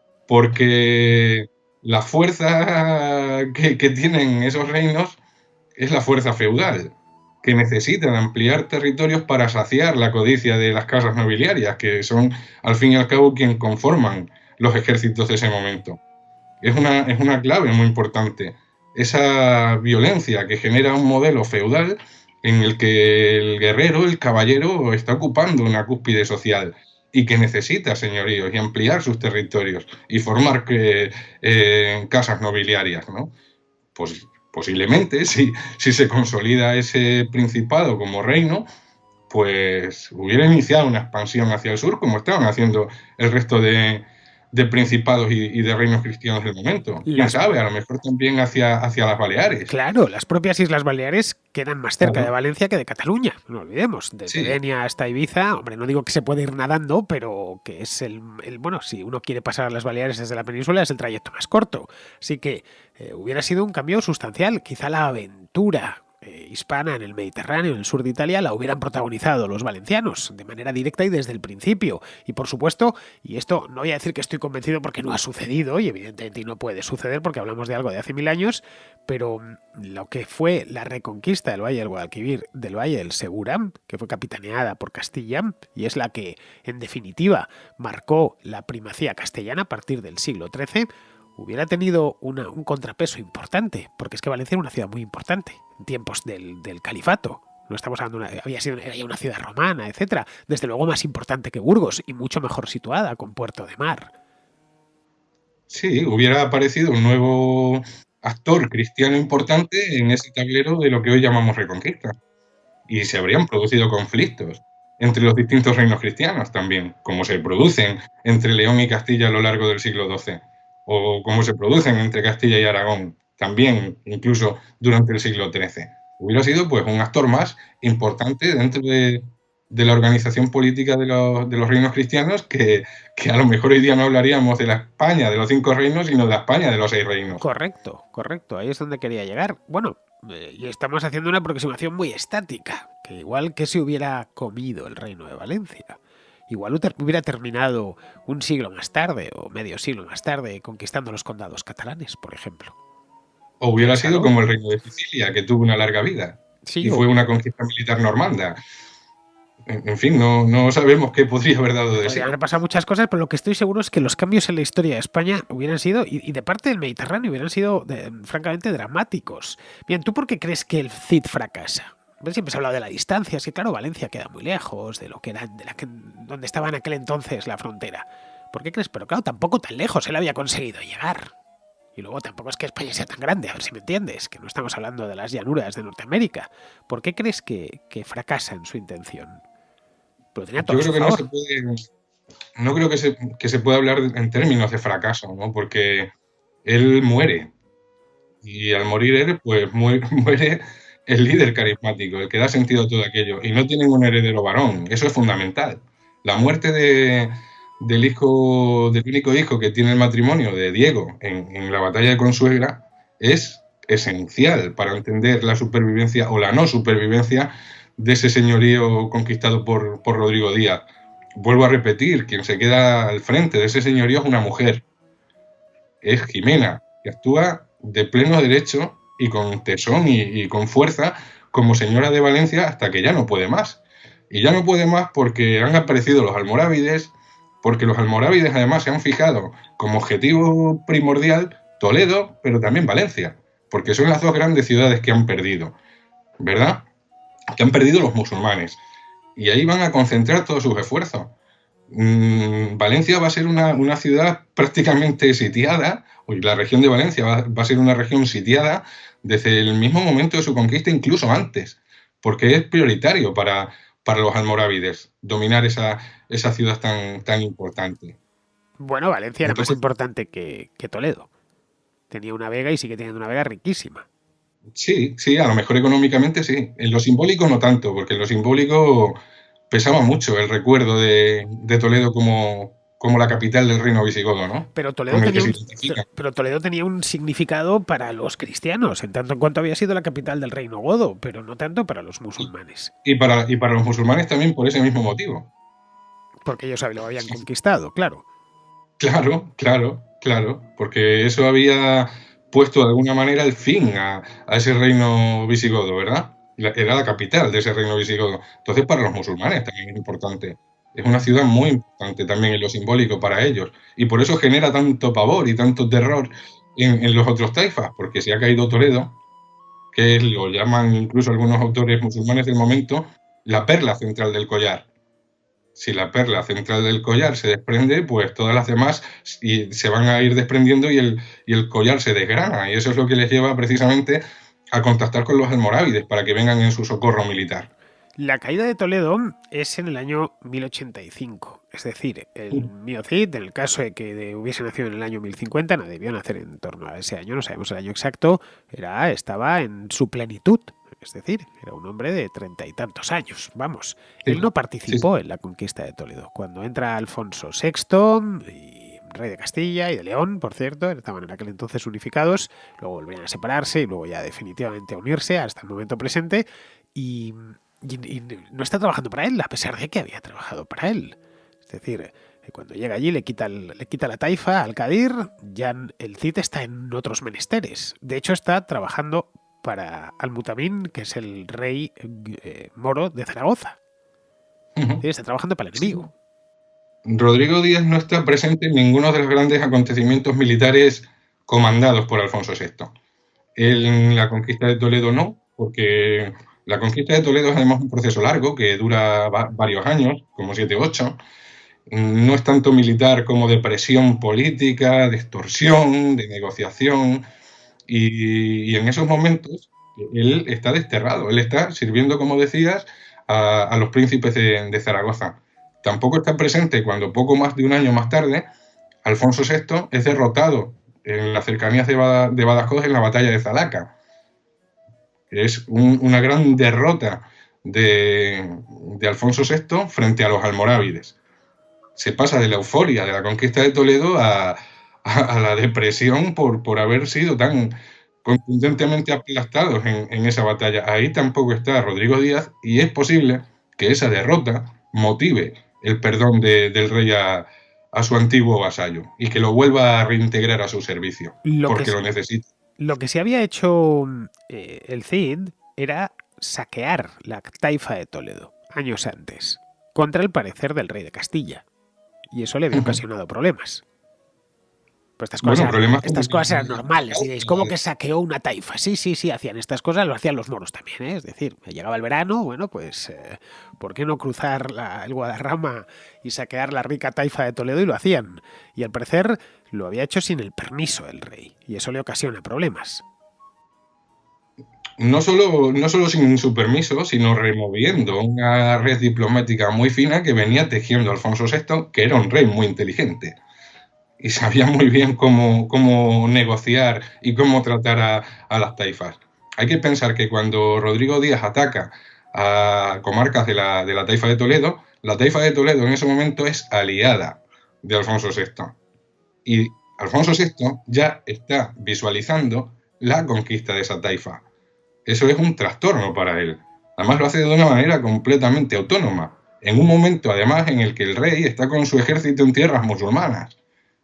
Speaker 3: porque la fuerza que, que tienen esos reinos es la fuerza feudal, que necesitan ampliar territorios para saciar la codicia de las casas nobiliarias, que son, al fin y al cabo, quien conforman los ejércitos de ese momento. Es una, es una clave muy importante. Esa violencia que genera un modelo feudal en el que el guerrero, el caballero, está ocupando una cúspide social y que necesita señoríos y ampliar sus territorios y formar que, eh, casas nobiliarias, ¿no? Pues posiblemente, si, si se consolida ese principado como reino, pues hubiera iniciado una expansión hacia el sur, como estaban haciendo el resto de, de principados y, y de reinos cristianos del momento. Quién las... sabe, a lo mejor también hacia, hacia las Baleares.
Speaker 2: Claro, las propias Islas Baleares quedan más cerca claro. de Valencia que de Cataluña, no olvidemos. Desde sí. Denia hasta Ibiza, hombre, no digo que se puede ir nadando, pero que es el, el... Bueno, si uno quiere pasar a las Baleares desde la península es el trayecto más corto. Así que eh, hubiera sido un cambio sustancial. Quizá la aventura Eh, hispana en el Mediterráneo, en el sur de Italia, la hubieran protagonizado los valencianos de manera directa y desde el principio. Y por supuesto, y esto no voy a decir que estoy convencido porque no ha sucedido, y evidentemente no puede suceder porque hablamos de algo de hace mil años, pero lo que fue la reconquista del Valle del Guadalquivir, del Valle del Segura, que fue capitaneada por Castilla, y es la que, en definitiva, marcó la primacía castellana a partir del siglo trece, hubiera tenido una, un contrapeso importante, porque es que Valencia era una ciudad muy importante en tiempos del, del califato, No estamos hablando de una, había sido era ya una ciudad romana, etcétera. Desde luego más importante que Burgos y mucho mejor situada, con puerto de mar.
Speaker 3: Sí, hubiera aparecido un nuevo actor cristiano importante en ese tablero de lo que hoy llamamos Reconquista. Y se habrían producido conflictos entre los distintos reinos cristianos también, como se producen entre León y Castilla a lo largo del siglo doce, o como se producen entre Castilla y Aragón, también incluso durante el siglo trece. Hubiera sido pues un actor más importante dentro de, de la organización política de los, de los reinos cristianos, que, que a lo mejor hoy día no hablaríamos de la España de los cinco reinos, sino de la España de los seis reinos.
Speaker 2: Correcto, correcto, ahí es donde quería llegar. Bueno, eh, y estamos haciendo una aproximación muy estática, que igual que se hubiera comido el reino de Valencia, igual hubiera terminado un siglo más tarde, o medio siglo más tarde, conquistando los condados catalanes, por ejemplo.
Speaker 3: O hubiera sido como el reino de Sicilia, que tuvo una larga vida, sí, y fue una conquista militar normanda. En, en fin, no, no sabemos qué podría haber dado de sí.
Speaker 2: Podrían haber pasado muchas cosas, pero lo que estoy seguro es que los cambios en la historia de España hubieran sido, y, y de parte del Mediterráneo, hubieran sido de, francamente dramáticos. Bien, ¿tú por qué crees que el Cid fracasa? Siempre se ha hablado de la distancia, es que claro, Valencia queda muy lejos de lo que era, de la que, donde estaba en aquel entonces la frontera. ¿Por qué crees? Pero claro, tampoco tan lejos él había conseguido llegar. Y luego tampoco es que España sea tan grande, a ver si me entiendes, que no estamos hablando de las llanuras de Norteamérica. ¿Por qué crees que, que fracasa en su intención?
Speaker 3: Pero tenía todo Yo creo que no se puede, no creo que se, que se pueda hablar en términos de fracaso, ¿no? Porque él muere. Y al morir él, pues muere, muere el líder carismático, el que da sentido a todo aquello. Y no tienen un heredero varón, eso es fundamental. La muerte de... del hijo, del único hijo que tiene el matrimonio de Diego en, en la batalla de Consuegra es esencial para entender la supervivencia o la no supervivencia de ese señorío conquistado por, por Rodrigo Díaz. Vuelvo a repetir, quien se queda al frente de ese señorío es una mujer, es Jimena, que actúa de pleno derecho y con tesón y, y con fuerza como señora de Valencia hasta que ya no puede más. Y ya no puede más porque han aparecido los almorávides, porque los almorávides además se han fijado como objetivo primordial Toledo, pero también Valencia, porque son las dos grandes ciudades que han perdido, ¿verdad? Que han perdido los musulmanes. Y ahí van a concentrar todos sus esfuerzos. Mm, Valencia va a ser una, una ciudad prácticamente sitiada, o la región de Valencia va, va a ser una región sitiada desde el mismo momento de su conquista, incluso antes, porque es prioritario para... para los almorávides, dominar esa, esa ciudad tan, tan importante.
Speaker 2: Bueno, Valencia Entonces, era más importante que, que Toledo. Tenía una vega y sigue teniendo una vega riquísima.
Speaker 3: Sí, sí, a lo mejor económicamente sí. En lo simbólico no tanto, porque en lo simbólico pesaba mucho el recuerdo de, de Toledo como, como la capital del reino visigodo, ¿no?
Speaker 2: Pero Toledo, tenía un, pero Toledo tenía un significado para los cristianos, en tanto en cuanto había sido la capital del reino godo, pero no tanto para los musulmanes.
Speaker 3: Y para, y para los musulmanes también por ese mismo motivo.
Speaker 2: Porque ellos lo habían conquistado, claro.
Speaker 3: Claro, claro, claro, porque eso había puesto de alguna manera el fin a, a ese reino visigodo, ¿verdad? Era la capital de ese reino visigodo. Entonces para los musulmanes también es importante. Es una ciudad muy importante también en lo simbólico para ellos. Y por eso genera tanto pavor y tanto terror en, en los otros taifas, porque se ha caído Toledo, que lo llaman incluso algunos autores musulmanes del momento, la perla central del collar. Si la perla central del collar se desprende, pues todas las demás se van a ir desprendiendo y el, y el collar se desgrana. Y eso es lo que les lleva precisamente a contactar con los almorávides para que vengan en su socorro militar.
Speaker 2: La caída de Toledo es en el año mil ochenta y cinco, es decir, el mío Cid, en el caso de que de, hubiese nacido en el año mil cincuenta, no debió nacer en torno a ese año, no sabemos el año exacto, era, estaba en su plenitud, es decir, era un hombre de treinta y tantos años, vamos. Sí, él no participó sí. en la conquista de Toledo. Cuando entra Alfonso sexto, y rey de Castilla y de León, por cierto, estaban en aquel entonces unificados, luego volvían a separarse y luego ya definitivamente a unirse hasta el momento presente, y... Y, y no está trabajando para él, a pesar de que había trabajado para él. Es decir, cuando llega allí le quita, el, le quita la taifa al Cadir, ya el Cid está en otros menesteres. De hecho, está trabajando para Al-Mutamín, que es el rey eh, moro de Zaragoza. Uh-huh. Sí, está trabajando para el enemigo.
Speaker 3: Rodrigo Díaz no está presente en ninguno de los grandes acontecimientos militares comandados por Alfonso sexto. En la conquista de Toledo no, porque La conquista de Toledo es además un proceso largo que dura va varios años, como siete u ocho. No es tanto militar como de presión política, de extorsión, de negociación. Y, y en esos momentos él está desterrado, él está sirviendo, como decías, a, a los príncipes de, de Zaragoza. Tampoco está presente cuando poco más de un año más tarde Alfonso sexto es derrotado en las cercanías de, Bada, de Badajoz en la batalla de Zalaca. Es un, una gran derrota de, de Alfonso sexto frente a los almorávides. Se pasa de la euforia de la conquista de Toledo a, a, a la depresión por, por haber sido tan contundentemente aplastados en, en esa batalla. Ahí tampoco está Rodrigo Díaz y es posible que esa derrota motive el perdón de, del rey a, a su antiguo vasallo y que lo vuelva a reintegrar a su servicio,
Speaker 2: lo
Speaker 3: porque
Speaker 2: que
Speaker 3: lo necesita.
Speaker 2: Lo que se había hecho eh, el Cid era saquear la taifa de Toledo años antes, contra el parecer del rey de Castilla. Y eso le había ocasionado problemas. Pues estas cosas, bueno, eran, estas cosas eran normales. Y diréis, ¿cómo que saqueó una taifa? Sí, sí, sí, hacían estas cosas, lo hacían los moros también, ¿eh? Es decir, llegaba el verano, bueno, pues, eh, ¿por qué no cruzar la, el Guadarrama y saquear la rica taifa de Toledo? Y lo hacían. Y al parecer lo había hecho sin el permiso del rey. Y eso le ocasiona problemas.
Speaker 3: No solo, no solo sin su permiso, sino removiendo una red diplomática muy fina que venía tejiendo Alfonso sexto, que era un rey muy inteligente. Y sabía muy bien cómo, cómo negociar y cómo tratar a, a las taifas. Hay que pensar que cuando Rodrigo Díaz ataca a comarcas de la, de la taifa de Toledo, la taifa de Toledo en ese momento es aliada de Alfonso sexto. Y Alfonso sexto ya está visualizando la conquista de esa taifa. Eso es un trastorno para él. Además lo hace de una manera completamente autónoma, en un momento además en el que el rey está con su ejército en tierras musulmanas.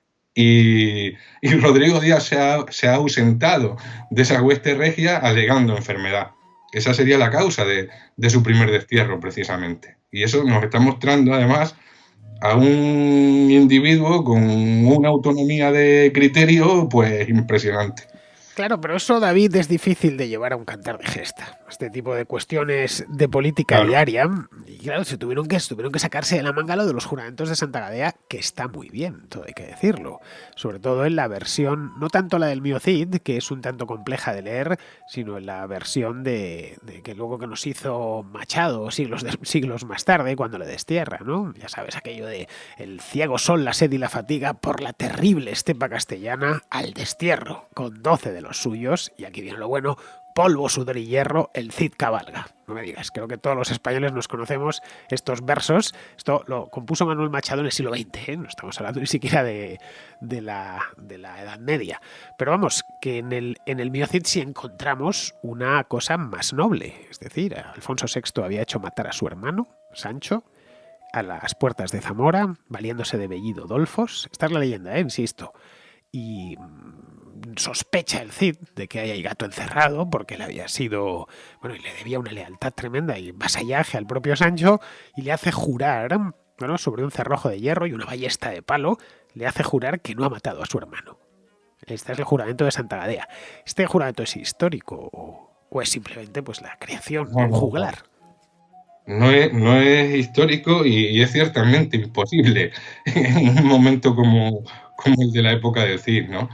Speaker 3: Y, y Rodrigo Díaz se ha, se ha ausentado de esa hueste regia alegando enfermedad. Esa sería la causa de, de su primer destierro, precisamente. Y eso nos está mostrando, además, a un individuo con una autonomía de criterio, pues, impresionante.
Speaker 2: Claro, pero eso, David, es difícil de llevar a un cantar de gesta. Este tipo de cuestiones de política claro. diaria. Y claro, se tuvieron, que, se tuvieron que sacarse de la manga lo de los juramentos de Santa Gadea, que está muy bien, todo hay que decirlo. Sobre todo en la versión, no tanto la del mío Cid, que es un tanto compleja de leer, sino en la versión de, de que luego que nos hizo Machado siglos, de, siglos más tarde, cuando le destierra, ¿no? Ya sabes, aquello de el ciego sol, la sed y la fatiga por la terrible estepa castellana al destierro, con doce de los suyos, y aquí viene lo bueno, polvo, sudor y hierro, el Cid cabalga. No me digas, creo que todos los españoles nos conocemos estos versos. Esto lo compuso Manuel Machado en el siglo veinte, ¿eh? No estamos hablando ni siquiera de, de, la, de la Edad Media. Pero vamos, que en el, en el mío Cid sí encontramos una cosa más noble. Es decir, Alfonso sexto había hecho matar a su hermano, Sancho, a las puertas de Zamora, valiéndose de Bellido Dolfos. Esta es la leyenda, ¿eh? Insisto. Y sospecha el Cid de que hay gato encerrado porque le había sido, bueno, y le debía una lealtad tremenda y vasallaje al propio Sancho, y le hace jurar, bueno, sobre un cerrojo de hierro y una ballesta de palo, le hace jurar que no ha matado a su hermano. Este es el juramento de Santa Gadea. ¿Este juramento es histórico o, o es simplemente pues la creación de un juglar?
Speaker 3: No es, no es histórico y, y es ciertamente imposible en un momento como, como el de la época del Cid, ¿no?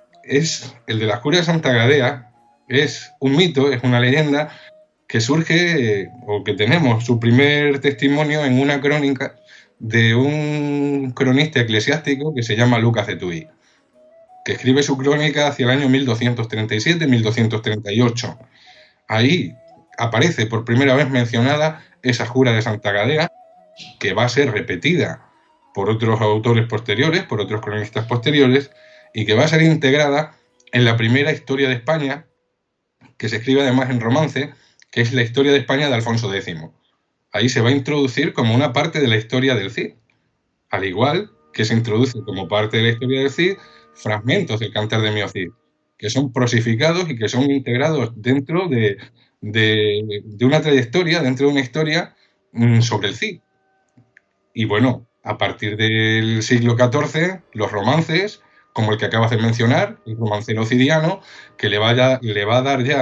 Speaker 3: Es el de la Juria de Santa Gadea, es un mito, es una leyenda que surge, o que tenemos su primer testimonio en una crónica de un cronista eclesiástico que se llama Lucas de Tuy, que escribe su crónica hacia el año mil doscientos treinta y siete mil doscientos treinta y ocho. Ahí aparece por primera vez mencionada esa Jura de Santa Gadea, que va a ser repetida por otros autores posteriores, por otros cronistas posteriores, y que va a ser integrada en la primera historia de España, que se escribe además en romance, que es la historia de España de Alfonso décimo. Ahí se va a introducir como una parte de la historia del Cid, al igual que se introduce como parte de la historia del Cid fragmentos del Cantar de mío Cid, que son prosificados y que son integrados dentro de, de, de una trayectoria, dentro de una historia mmm, sobre el Cid. Y bueno, a partir del siglo catorce, los romances, como el que acabas de mencionar, el romancero cidiano, que le, vaya, le va a dar ya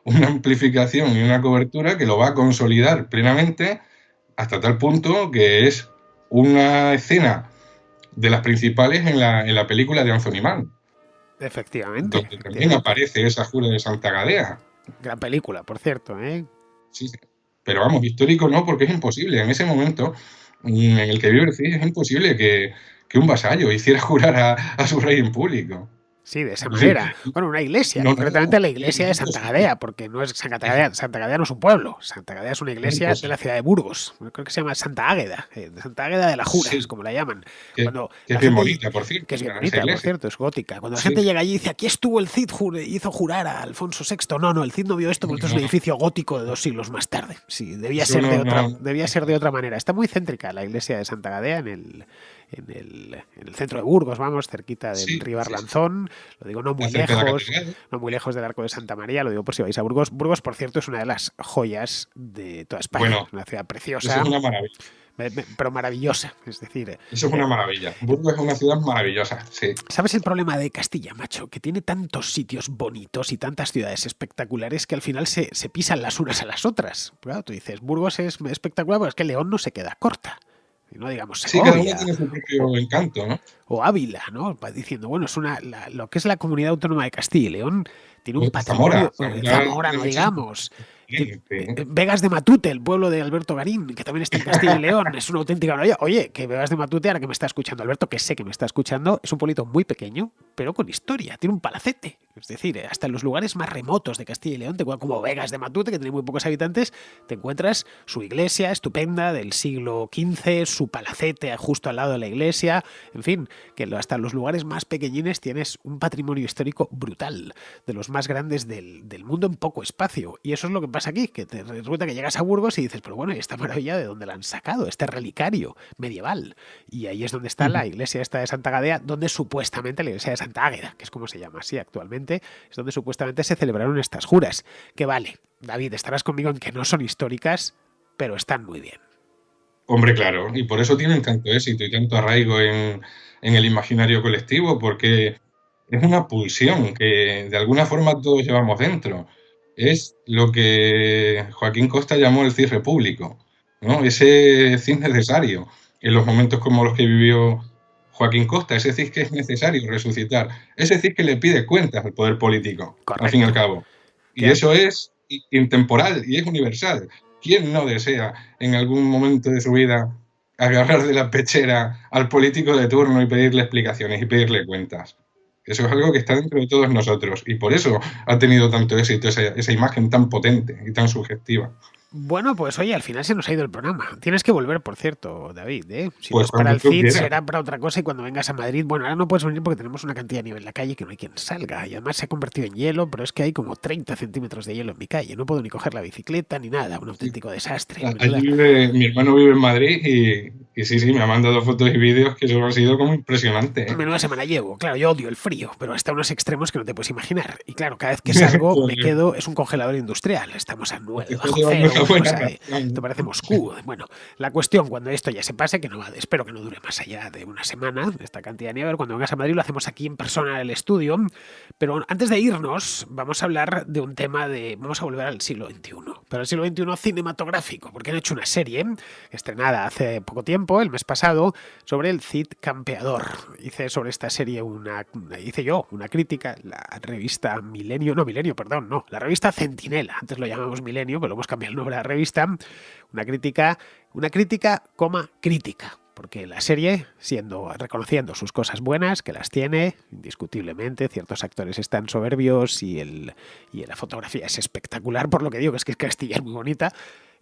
Speaker 3: una amplificación y una cobertura que lo va a consolidar plenamente hasta tal punto que es una escena de las principales en la, en la película de Anthony Mann.
Speaker 2: Efectivamente.
Speaker 3: Donde también aparece esa jura de Santa Gadea.
Speaker 2: Gran película, por cierto, ¿eh?
Speaker 3: Sí, pero vamos, histórico no, porque es imposible. En ese momento en el que vive el Cid es imposible que, que un vasallo hiciera jurar a, a su rey en público.
Speaker 2: Sí, de esa manera. Bueno, una iglesia, no, concretamente no, la iglesia de Santa Gadea, porque no es Santa Gadea, Santa Gadea no es un pueblo, Santa Gadea es una iglesia de la ciudad de Burgos, creo que se llama Santa Águeda, Santa Águeda de la Jura, sí, es como la llaman.
Speaker 3: Que,
Speaker 2: Cuando
Speaker 3: que es bien bonita, por cierto.
Speaker 2: Que es bien bonita, por cierto, es gótica. Cuando la sí. gente llega allí y dice, aquí estuvo el Cid, jure, hizo jurar a Alfonso sexto. No, no, el Cid no vio esto porque esto es un edificio gótico de dos siglos más tarde. Sí, debía ser, no, de otra, no. debía ser de otra manera. Está muy céntrica la iglesia de Santa Gadea en el... En el, en el centro de Burgos, vamos, cerquita del sí, río Arlanzón, sí. Lo digo no muy lejos, no muy lejos del Arco de Santa María, lo digo por si vais a Burgos. Burgos, por cierto, es una de las joyas de toda España,
Speaker 3: bueno,
Speaker 2: una ciudad preciosa.
Speaker 3: Eso es una maravilla.
Speaker 2: Pero maravillosa, es decir...
Speaker 3: Eso es una maravilla. Burgos es una ciudad maravillosa, sí.
Speaker 2: ¿Sabes el problema de Castilla, macho? Que tiene tantos sitios bonitos y tantas ciudades espectaculares que al final se, se pisan las unas a las otras. Claro, tú dices, Burgos es espectacular, pero es que León no se queda corta. No digamos Segovia,
Speaker 3: sí, cada uno tiene su propio encanto, ¿no?
Speaker 2: O Ávila, ¿no? Diciendo, bueno, es una la, lo que es la comunidad autónoma de Castilla y León tiene un patrimonio...
Speaker 3: Zamora,
Speaker 2: Zamora, Zamora no digamos... Sí, sí. Vegas de Matute, el pueblo de Alberto Garín, que también está en Castilla y León, es una auténtica maravilla. Oye, que Vegas de Matute, ahora que me está escuchando Alberto, que sé que me está escuchando, es un pueblito muy pequeño, pero con historia, tiene un palacete. Es decir, hasta en los lugares más remotos de Castilla y León, te encuentras como Vegas de Matute, que tiene muy pocos habitantes, te encuentras su iglesia estupenda del siglo quince, su palacete justo al lado de la iglesia, en fin, que hasta los lugares más pequeñines tienes un patrimonio histórico brutal, de los más grandes del, del mundo en poco espacio. Y eso es lo que pasa aquí, que te resulta que llegas a Burgos y dices, pero bueno, ¿y esta maravilla de dónde la han sacado? Este relicario medieval. Y ahí es donde está uh-huh. la iglesia esta de Santa Gadea, donde supuestamente la iglesia de Santa Águeda, que es como se llama así actualmente, es donde supuestamente se celebraron estas juras. Que vale, David, estarás conmigo en que no son históricas, pero están muy bien.
Speaker 3: Hombre, claro, y por eso tienen tanto éxito y tanto arraigo en, en el imaginario colectivo, porque es una pulsión que de alguna forma todos llevamos dentro. Es lo que Joaquín Costa llamó el Cid repúblico, ¿no? Ese Cid necesario en los momentos como los que vivió Joaquín Costa, ese Cid que es necesario resucitar, ese Cid que le pide cuentas al poder político, correcto, al fin y al cabo. Y ¿qué? Eso es intemporal y es universal. ¿Quién no desea en algún momento de su vida agarrar de la pechera al político de turno y pedirle explicaciones y pedirle cuentas? Eso es algo que está dentro de todos nosotros y por eso ha tenido tanto éxito esa, esa imagen tan potente y tan sugestiva.
Speaker 2: Bueno, pues oye, al final se nos ha ido el programa. Tienes que volver, por cierto, David, ¿eh? Si
Speaker 3: pues
Speaker 2: no es para el Cid, será para otra cosa y cuando vengas a Madrid, bueno, ahora no puedes venir porque tenemos una cantidad de nieve en la calle que no hay quien salga y además se ha convertido en hielo, pero es que hay como treinta centímetros de hielo en mi calle. No puedo ni coger la bicicleta ni nada, un auténtico desastre.
Speaker 3: Allí vive, mi hermano vive en Madrid y, y sí, sí, me ha mandado fotos y vídeos que eso ha sido como impresionante, ¿eh?
Speaker 2: Menuda semana llevo. Claro, yo odio el frío, pero hasta unos extremos que no te puedes imaginar. Y claro, cada vez que salgo me quedo, es un congelador industrial. Estamos a nueve bajo cero, o sea, te parece Moscú. Bueno, la cuestión, cuando esto ya se pase, que no espero que no dure más allá de una semana, esta cantidad de nieve, cuando vengas a Madrid lo hacemos aquí en persona en el estudio, pero antes de irnos vamos a hablar de un tema de, vamos a volver al siglo veintiuno, pero al siglo veintiuno cinematográfico, porque han hecho una serie estrenada hace poco tiempo, el mes pasado, sobre el Cid campeador. Hice sobre esta serie una, hice yo una crítica, la revista Milenio, no Milenio, perdón, no, la revista Centinela, antes lo llamamos Milenio, pero lo hemos cambiado el nombre a la revista. Una crítica, una crítica, coma, crítica, porque la serie, siendo reconociendo sus cosas buenas, que las tiene, indiscutiblemente, ciertos actores están soberbios y, el, y la fotografía es espectacular, por lo que digo, que es que Castilla es muy bonita,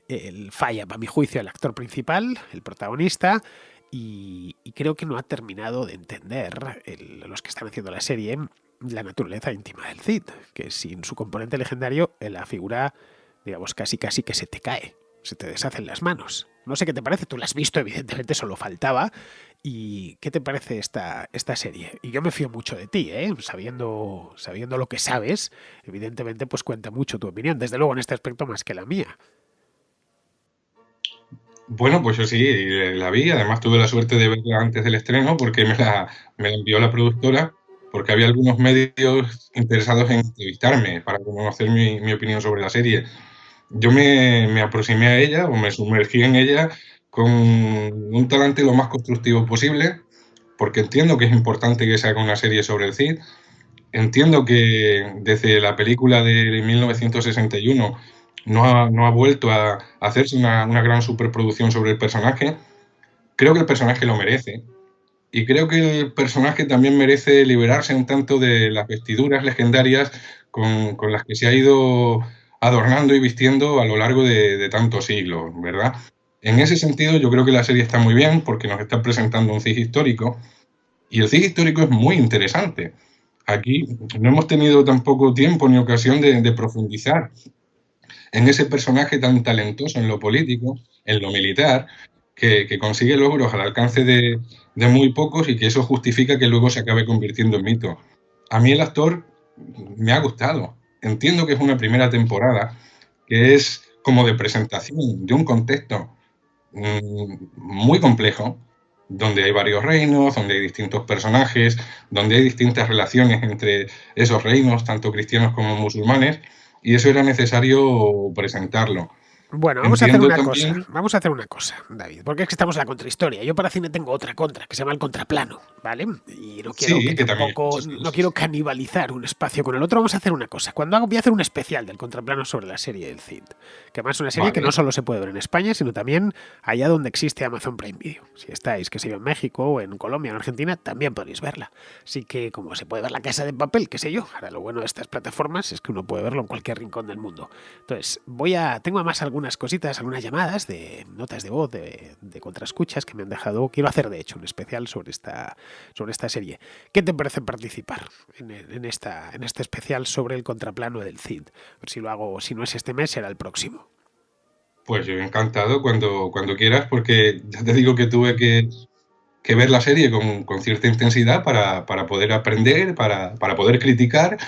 Speaker 2: el falla, para mi juicio, el actor principal, el protagonista, y, y creo que no ha terminado de entender el, los que están haciendo la serie la naturaleza íntima del Cid, que sin su componente legendario, la figura, digamos, casi casi que se te cae, se te deshacen las manos. No sé qué te parece, tú la has visto, evidentemente solo faltaba. ¿Y qué te parece esta, esta serie? Y yo me fío mucho de ti, ¿eh? Sabiendo, sabiendo lo que sabes, evidentemente pues cuenta mucho tu opinión, desde luego en este aspecto más que la mía.
Speaker 3: Bueno, pues yo sí, la vi, además tuve la suerte de verla antes del estreno porque me la, me la envió la productora, porque había algunos medios interesados en entrevistarme para conocer mi, mi opinión sobre la serie. Yo me, me aproximé a ella o me sumergí en ella con un talante lo más constructivo posible, porque entiendo que es importante que se haga una serie sobre el Cid. Entiendo que desde la película de mil novecientos sesenta y uno no ha, no ha vuelto a hacerse una, una gran superproducción sobre el personaje. Creo que el personaje lo merece. Y creo que el personaje también merece liberarse un tanto de las vestiduras legendarias con, con las que se ha ido adornando y vistiendo a lo largo de, de tantos siglos, ¿verdad? En ese sentido, yo creo que la serie está muy bien porque nos está presentando un Cid histórico. Y el Cid histórico es muy interesante. Aquí no hemos tenido tampoco tiempo ni ocasión de, de profundizar en ese personaje tan talentoso en lo político, en lo militar, que, que consigue logros al alcance de, de muy pocos y que eso justifica que luego se acabe convirtiendo en mito. A mí el actor me ha gustado. Entiendo que es una primera temporada, que es como de presentación de un contexto mmm, muy complejo, donde hay varios reinos, donde hay distintos personajes, donde hay distintas relaciones entre esos reinos, tanto cristianos como musulmanes, y eso era necesario presentarlo.
Speaker 2: Bueno, vamos Entiendo a hacer una también... cosa, vamos a hacer una cosa, David, porque es que estamos en la contrahistoria. Yo para cine tengo otra contra, que se llama el contraplano, ¿vale? Y no quiero
Speaker 3: sí,
Speaker 2: que,
Speaker 3: que
Speaker 2: tampoco,
Speaker 3: también, sí,
Speaker 2: no quiero canibalizar un espacio con el otro. Vamos a hacer una cosa. Cuando hago, voy a hacer un especial del contraplano sobre la serie del Cid, que además es una serie vale. que no solo se puede ver en España, sino también allá donde existe Amazon Prime Video. Si estáis, que sé yo, en México, o en Colombia, o en Argentina, también podéis verla. Así que, como se puede ver La Casa de Papel, qué sé yo, ahora lo bueno de estas plataformas es que uno puede verlo en cualquier rincón del mundo. Entonces, voy a, tengo además algunas cositas, algunas llamadas de notas de voz de, de contraescuchas que me han dejado. Quiero hacer de hecho un especial sobre esta, sobre esta serie. ¿Qué te parece participar en, en, esta, en este especial sobre el contraplano del Cid? A ver si lo hago, si no es este mes, será el próximo.
Speaker 3: Pues yo encantado cuando, cuando quieras, porque ya te digo que tuve que, que ver la serie con, con cierta intensidad para, para poder aprender, para, para poder criticar.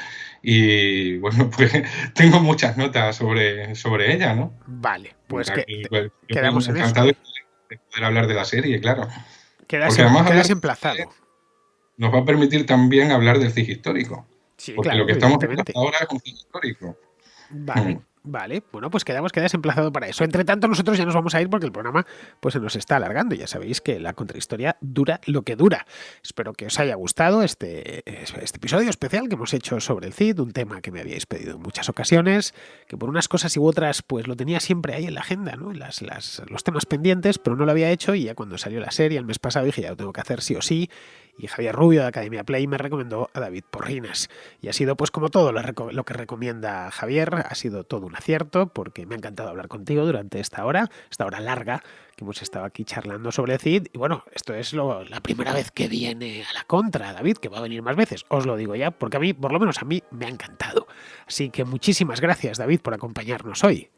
Speaker 3: Y bueno, pues tengo muchas notas sobre, sobre ella, ¿no?
Speaker 2: Vale, pues que,
Speaker 3: Aquí, pues, yo
Speaker 2: quedamos en
Speaker 3: encantado
Speaker 2: eso.
Speaker 3: de poder hablar de la serie, claro.
Speaker 2: Quedas,
Speaker 3: porque además
Speaker 2: quedas emplazado.
Speaker 3: Nos va a permitir también hablar del Cid histórico.
Speaker 2: Sí,
Speaker 3: porque
Speaker 2: claro,
Speaker 3: lo que estamos viendo hasta ahora es un Cid histórico.
Speaker 2: Vale. Hmm. Vale, bueno, pues quedamos, quedas emplazado para eso. Entre tanto, nosotros ya nos vamos a ir porque el programa pues se nos está alargando. Ya sabéis que la contrahistoria dura lo que dura. Espero que os haya gustado este, este episodio especial que hemos hecho sobre el Cid, un tema que me habíais pedido en muchas ocasiones, que por unas cosas y u otras pues lo tenía siempre ahí en la agenda, ¿no? Las, las, los temas pendientes, pero no lo había hecho y ya cuando salió la serie el mes pasado dije ya lo tengo que hacer sí o sí. Y Javier Rubio de Academia Play me recomendó a David Porrinas. Y ha sido pues como todo lo, lo que recomienda Javier, ha sido todo un acierto porque me ha encantado hablar contigo durante esta hora, esta hora larga que hemos estado aquí charlando sobre el Cid. Y bueno, esto es lo, la primera vez que viene a la contra, David, que va a venir más veces, os lo digo ya, porque a mí, por lo menos a mí, me ha encantado. Así que muchísimas gracias, David, por acompañarnos hoy.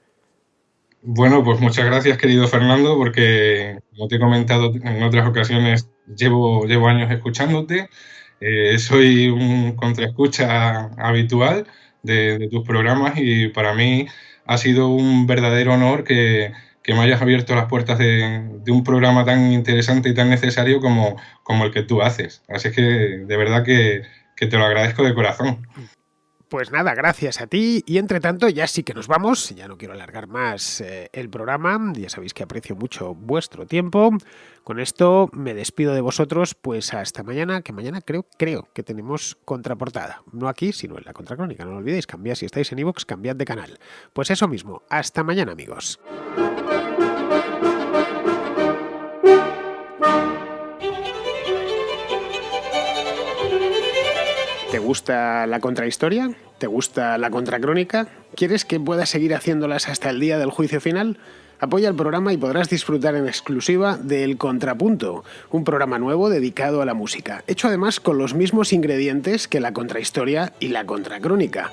Speaker 3: Bueno, pues muchas gracias, querido Fernando, porque como te he comentado en otras ocasiones, llevo, llevo años escuchándote, eh, soy un contraescucha habitual de, de tus programas y para mí ha sido un verdadero honor que, que me hayas abierto las puertas de, de un programa tan interesante y tan necesario como, como el que tú haces. Así es que de verdad que, que te lo agradezco de corazón.
Speaker 2: Pues nada, gracias a ti y entre tanto ya sí que nos vamos, ya no quiero alargar más eh, el programa, ya sabéis que aprecio mucho vuestro tiempo. Con esto me despido de vosotros, pues hasta mañana, que mañana creo, creo que tenemos contraportada, no aquí, sino en la Contracrónica, no lo olvidéis, cambiad, si estáis en iVoox, cambiad de canal. Pues eso mismo, hasta mañana amigos. ¿Te gusta la contrahistoria? ¿Te gusta la contracrónica? ¿Quieres que pueda seguir haciéndolas hasta el día del juicio final? Apoya el programa y podrás disfrutar en exclusiva de El Contrapunto, un programa nuevo dedicado a la música, hecho además con los mismos ingredientes que la contrahistoria y la contracrónica.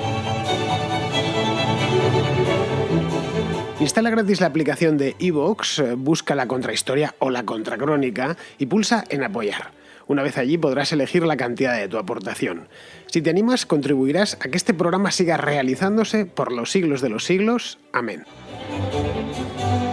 Speaker 2: Instala gratis la aplicación de iVoox, busca la contrahistoria o la contracrónica y pulsa en apoyar. Una vez allí podrás elegir la cantidad de tu aportación. Si te animas, contribuirás a que este programa siga realizándose por los siglos de los siglos. Amén.